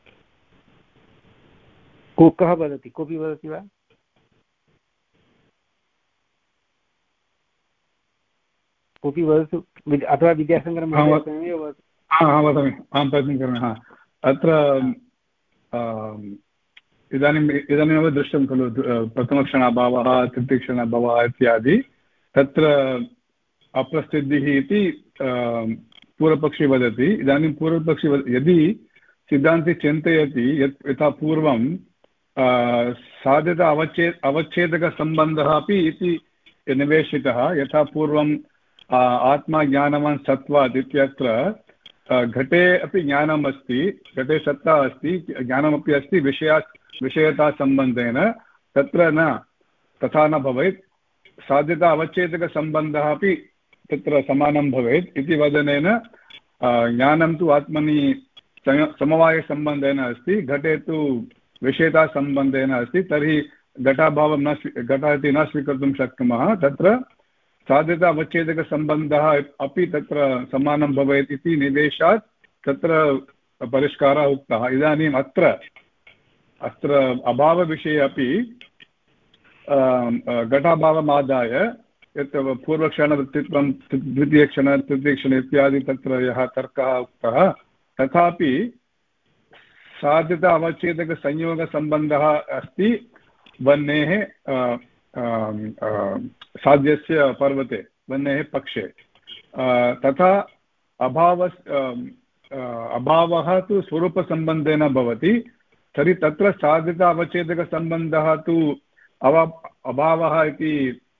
[SPEAKER 1] को कः वदति? कोऽपि वदति वा? कोऽपि वदतु, अथवा विद्याशङ्करमहोदय वदतु।
[SPEAKER 5] वदामि, अहं प्रयत्नं करोमि। हा, अत्र इदानीम् इदानीमेव दृष्टं खलु प्रथमक्षणाभावः, तृतीयक्षणाभावः इत्यादि, तत्र अप्रसिद्धिः इति पूर्वपक्षी वदति। इदानीं पूर्वपक्षी यदि सिद्धान्ते चिन्तयति यत् यथा पूर्वं साध्यता अवच्छेद अवच्छेदकसम्बन्धः अपि इति निवेशितः, यथा पूर्वं आत्मा ज्ञानवान् सत्त्वात् इत्यत्र घटे अपि ज्ञानम् अस्ति, घटे सत्ता अस्ति, ज्ञानमपि अस्ति, विषया विषयतासम्बन्धेन तत्र न तथा न भवेत्, साध्यता अवच्छेदकसम्बन्धः अपि तत्र समानं भवेत् इति वदनेन ज्ञानं तु आत्मनि समवायसम्बन्धेन अस्ति, घटे तु विषयतासम्बन्धेन अस्ति, तर्हि घटाभावं न घट इति न स्वीकर्तुं शक्नुमः। तत्र साध्यता अवच्छेदकसम्बन्धः अपि तत्र समानं भवेत् इति निर्देशात् तत्र परिष्कारः उक्तः। इदानीम् अत्र अत्र अभावविषये अपि घटाभावमादाय यत् पूर्वक्षणवृत्तित्वं द्वितीयक्षण तृतीयक्षण इत्यादि तत्र यः तर्कः उक्तः, तथापि साध्यता अवच्छेदकसंयोगसम्बन्धः अस्ति वह्नेः साध्यस्य पर्वते, वह्नेः पक्षे। तथा अभाव अभावः तु स्वरूपसम्बन्धेन भवति, तर्हि तत्र साध्यता अवच्छेदकसम्बन्धः तु अवा अभावः इति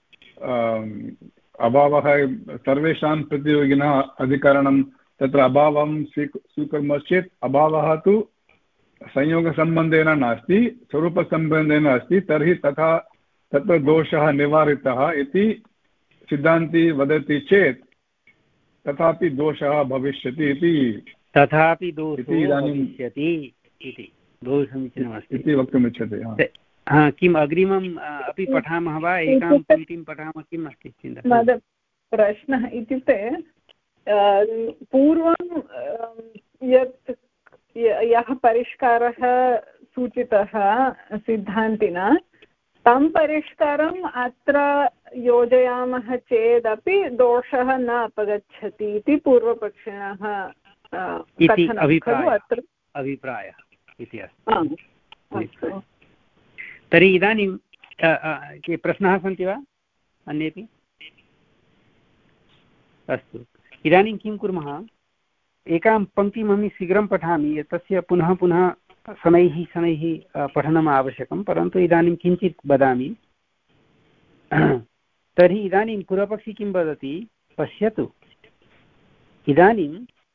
[SPEAKER 5] अभावः सर्वेषां प्रतियोगिनः अधिकरणं तत्र अभावं स्वीक स्वीकुर्मश्चेत् अभावः तु संयोगसम्बन्धेन नास्ति, स्वरूपसम्बन्धेन अस्ति, तर्हि तथा तत्र दोषः निवारितः इति सिद्धान्ती वदति चेत् तथापि दोषः भविष्यति इति
[SPEAKER 1] तथापि दोषो भविष्यति इति बहु समीचीनमस्ति
[SPEAKER 5] इति वक्तुमिच्छति।
[SPEAKER 1] किम् अग्रिमम् अपि पठामः वा? एकां पङ्क्तिं पठामः, किम् अस्ति चिन्ता?
[SPEAKER 2] प्रश्नः इत्युक्ते पूर्वं यत् यः परिष्कारः सूचितः सिद्धान्तिना, तं परिष्कारम् अत्र योजयामः चेदपि दोषः न अपगच्छति इति पूर्वपक्षिणः
[SPEAKER 1] अभिप्रायः इति अस्ति। तर्हि इदानीं के प्रश्नाः सन्ति वा अन्येपि? अस्तु, इदानीं किं कुर्मः, एकां पङ्क्तिमहं शीघ्रं पठामि, तस्य पुनः पुनः शनैः शनैः पठनम् आवश्यकं, परन्तु इदानीं किञ्चित् वदामि। तर्हि इदानीं पूर्वपक्षी किं वदति, पश्यतु, इदानीं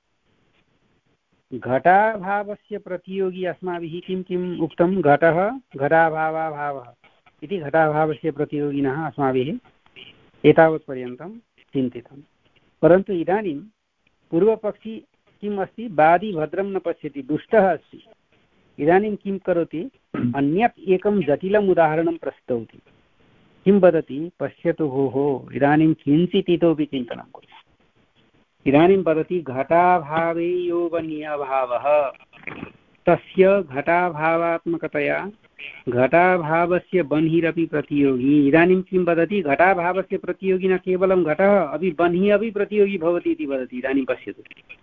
[SPEAKER 1] घटाभावस्य प्रतियोगी अस्माभिः किं किम् उक्तं, घटः घटाभावाभावः इति घटाभावस्य प्रतियोगिनः अस्माभिः एतावत्पर्यन्तं चिन्तितं। परन्तु इदानीं पूर्वपक्षी किम् अस्ति, वादी भद्रं न पश्यति, दुष्टः अस्ति। इदानीं किं करोति, अन्यत् एकं जटिलम् उदाहरणं प्रस्तौति। किं वदति, पश्यतु भोः, इदानीं किञ्चित् इतोपि चिन्तनं कुरु। इदानीं वदति घटाभावे यो वन्यभावः, तस्य घटाभावात्मकतया घटाभावस्य बन्हिरपि प्रतियोगी। इदानीं किं वदति, घटाभावस्य प्रतियोगी न केवलं घटः, अपि बन्हि अपि प्रतियोगी भवति इति वदति। इदानीं पश्यतु,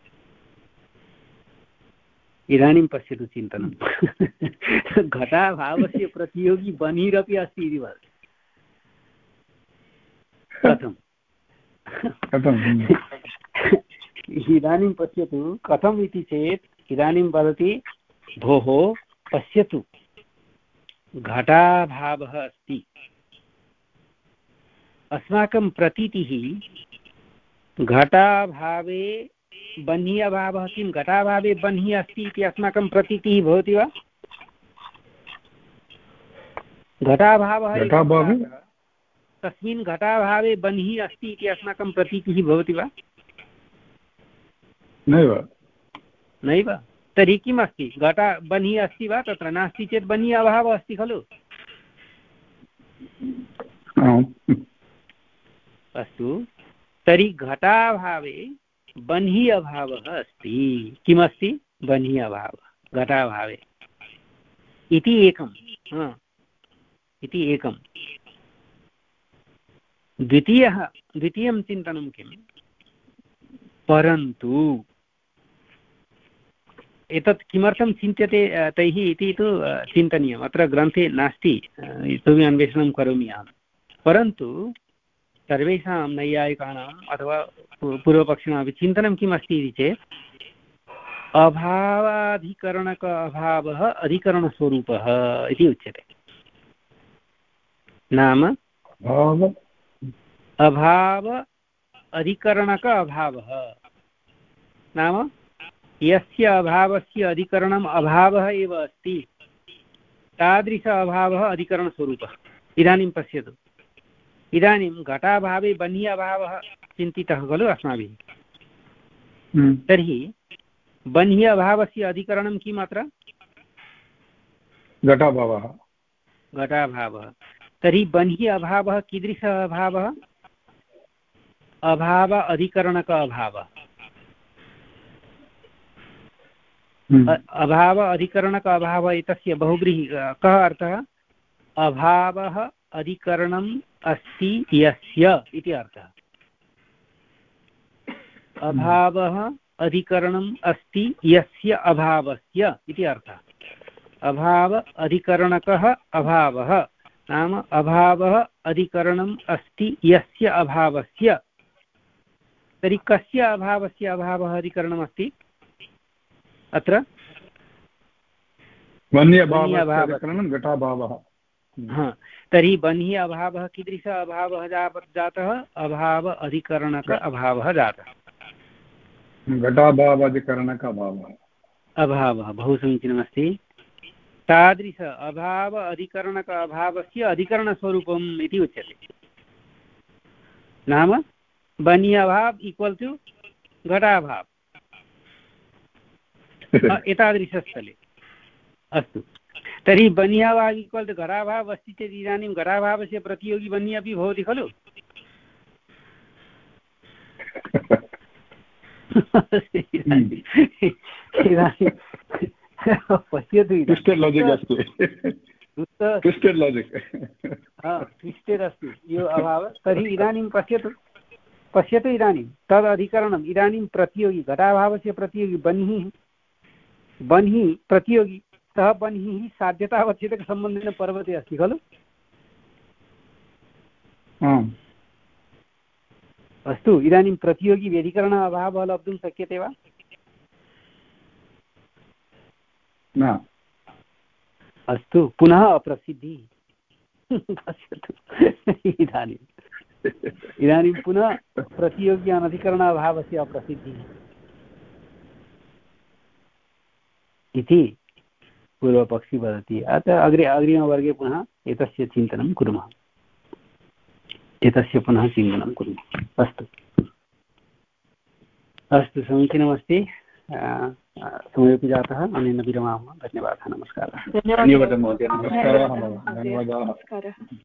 [SPEAKER 1] इदानीं पश्यतु चिन्तनं। घटाभावस्य प्रतियोगी बन्हिरपि अस्ति इति वदति। कथं
[SPEAKER 5] कथम्?
[SPEAKER 1] इदानीं पश्यतु कथम् इति चेत्, इदानीं वदति भोः पश्यतु, घटाभावः अस्ति, अस्माकं प्रतीतिः घटाभावे बन्हि अभावः। किं घटाभावे बन्हि अस्ति इति अस्माकं प्रतीतिः भवति वा? घटाभावः तस्मिन् घटाभावे बन्हि अस्ति इति अस्माकं प्रतीतिः भवति वा?
[SPEAKER 5] नैव
[SPEAKER 1] नैव। तर्हि किम् अस्ति, घटा बन्हि अस्ति वा? तत्र नास्ति चेत् बन्हि अभावः अस्ति खलु। अस्तु, तर्हि घटाभावे बन्हि अभावः अस्ति। किमस्ति, बन्हि अभावः घटाभावे इति एकं इति एकं द्वितीयः द्वितीयं चिन्तनं किं, परन्तु एतत् किमर्थं चिन्त्यते तैः इति तु चिन्तनीयम्। अत्र ग्रन्थे नास्ति, इतोपि अन्वेषणं करोमि अहं। परन्तु सर्वेषां नैयायिकानाम् अथवा पूर्वपक्षिणामपि चिन्तनं किम् अस्ति इति चेत्, अभावाधिकरणक अभावः अधिकरणस्वरूपः इति उच्यते। नाम अभाव अधिकरणक अभावः, नाम यस्य अभावस्य अधिकरणम् अभावः एव अस्ति, तादृश अभावः अधिकरणस्वरूपः। इदानीं पश्यतु, इदानीं घटाभावे बन्हि अभावः चिन्तितः खलु अस्माभिः। तर्हि बन्हि अभावस्य अधिकरणं किम् अत्र?
[SPEAKER 5] घटाभावः।
[SPEAKER 1] घटाभावः। तर्हि बन्हि अभावः कीदृशः अभावः? अभाव अधिकरणक अभावः। अभाव अधिकरणक अभाव एतस्य बहुव्रीहि कः अर्थः? अभावः अधिकरणम् अस्ति यस्य इति अर्थः। अभावः अधिकरणम् अस्ति यस्य अभावस्य इति अर्थः। अभाव अधिकरणकः अभावः नाम अभावः अधिकरणम् अस्ति यस्य अभावस्य। तर्हि कस्य अभावस्य अभावः अधिकरणम् अस्ति अत्र?
[SPEAKER 5] बन्हि अभावः घटाभावः।
[SPEAKER 1] हा, तर्हि बन्हि अभावः कीदृश अभावः जातः? अभाव अधिकरणक अभावः जातः।
[SPEAKER 5] घटाभावाधिकरणक अभावः
[SPEAKER 1] अभावः बहु समीचीनमस्ति। तादृश अभाव अधिकरणक अभावस्य अधिकरणस्वरूपम् इति उच्यते। नाम बन्हि अभाव इक्वल् टु घटाभाव एतादृशस्थले। अस्तु, तर्हि बन्हि अभाव इक्वल् टु घटाभाव अस्ति चेत् इदानीं घटाभावस्य प्रतियोगी बन्हि अपि भवति खलु? इदानीं पश्यतु,
[SPEAKER 5] ट्विस्टेड् लाजिक् अस्ति। ट्विस्टेड् लाजिक्
[SPEAKER 1] ट्विस्टेड् अस्ति यो अभावः। तर्हि इदानीं पश्यतु पश्यतु इदानीं तद् अधिकरणम् इदानीं प्रतियोगी घटाभावस्य प्रतियोगी बन्हिः बन्हि प्रतियोगी सः बन्हिः साध्यतावच्छेदकसम्बन्धेन पर्वते अस्ति खलु? अस्तु, इदानीं प्रतियोगी व्यधिकरण अभावः लब्धुं शक्यते वा?
[SPEAKER 5] न।
[SPEAKER 1] अस्तु, पुनः अप्रसिद्धिः। पश्यतु इदानीम् इदानीं पुनः प्रतियोगी अनधिकरण अभावस्य अप्रसिद्धिः इति पूर्वपक्षी वदति। अतः अग्रे अग्रिमवर्गे पुनः एतस्य चिन्तनं कुर्मः एतस्य पुनः चिन्तनं कुर्मः। अस्तु अस्तु, समीचीनमस्ति। समयोपि जातः, अनेन विरमामः। धन्यवादः, नमस्कारः।
[SPEAKER 5] धन्यवादः महोदय। नमस्कारः। धन्यवादाः।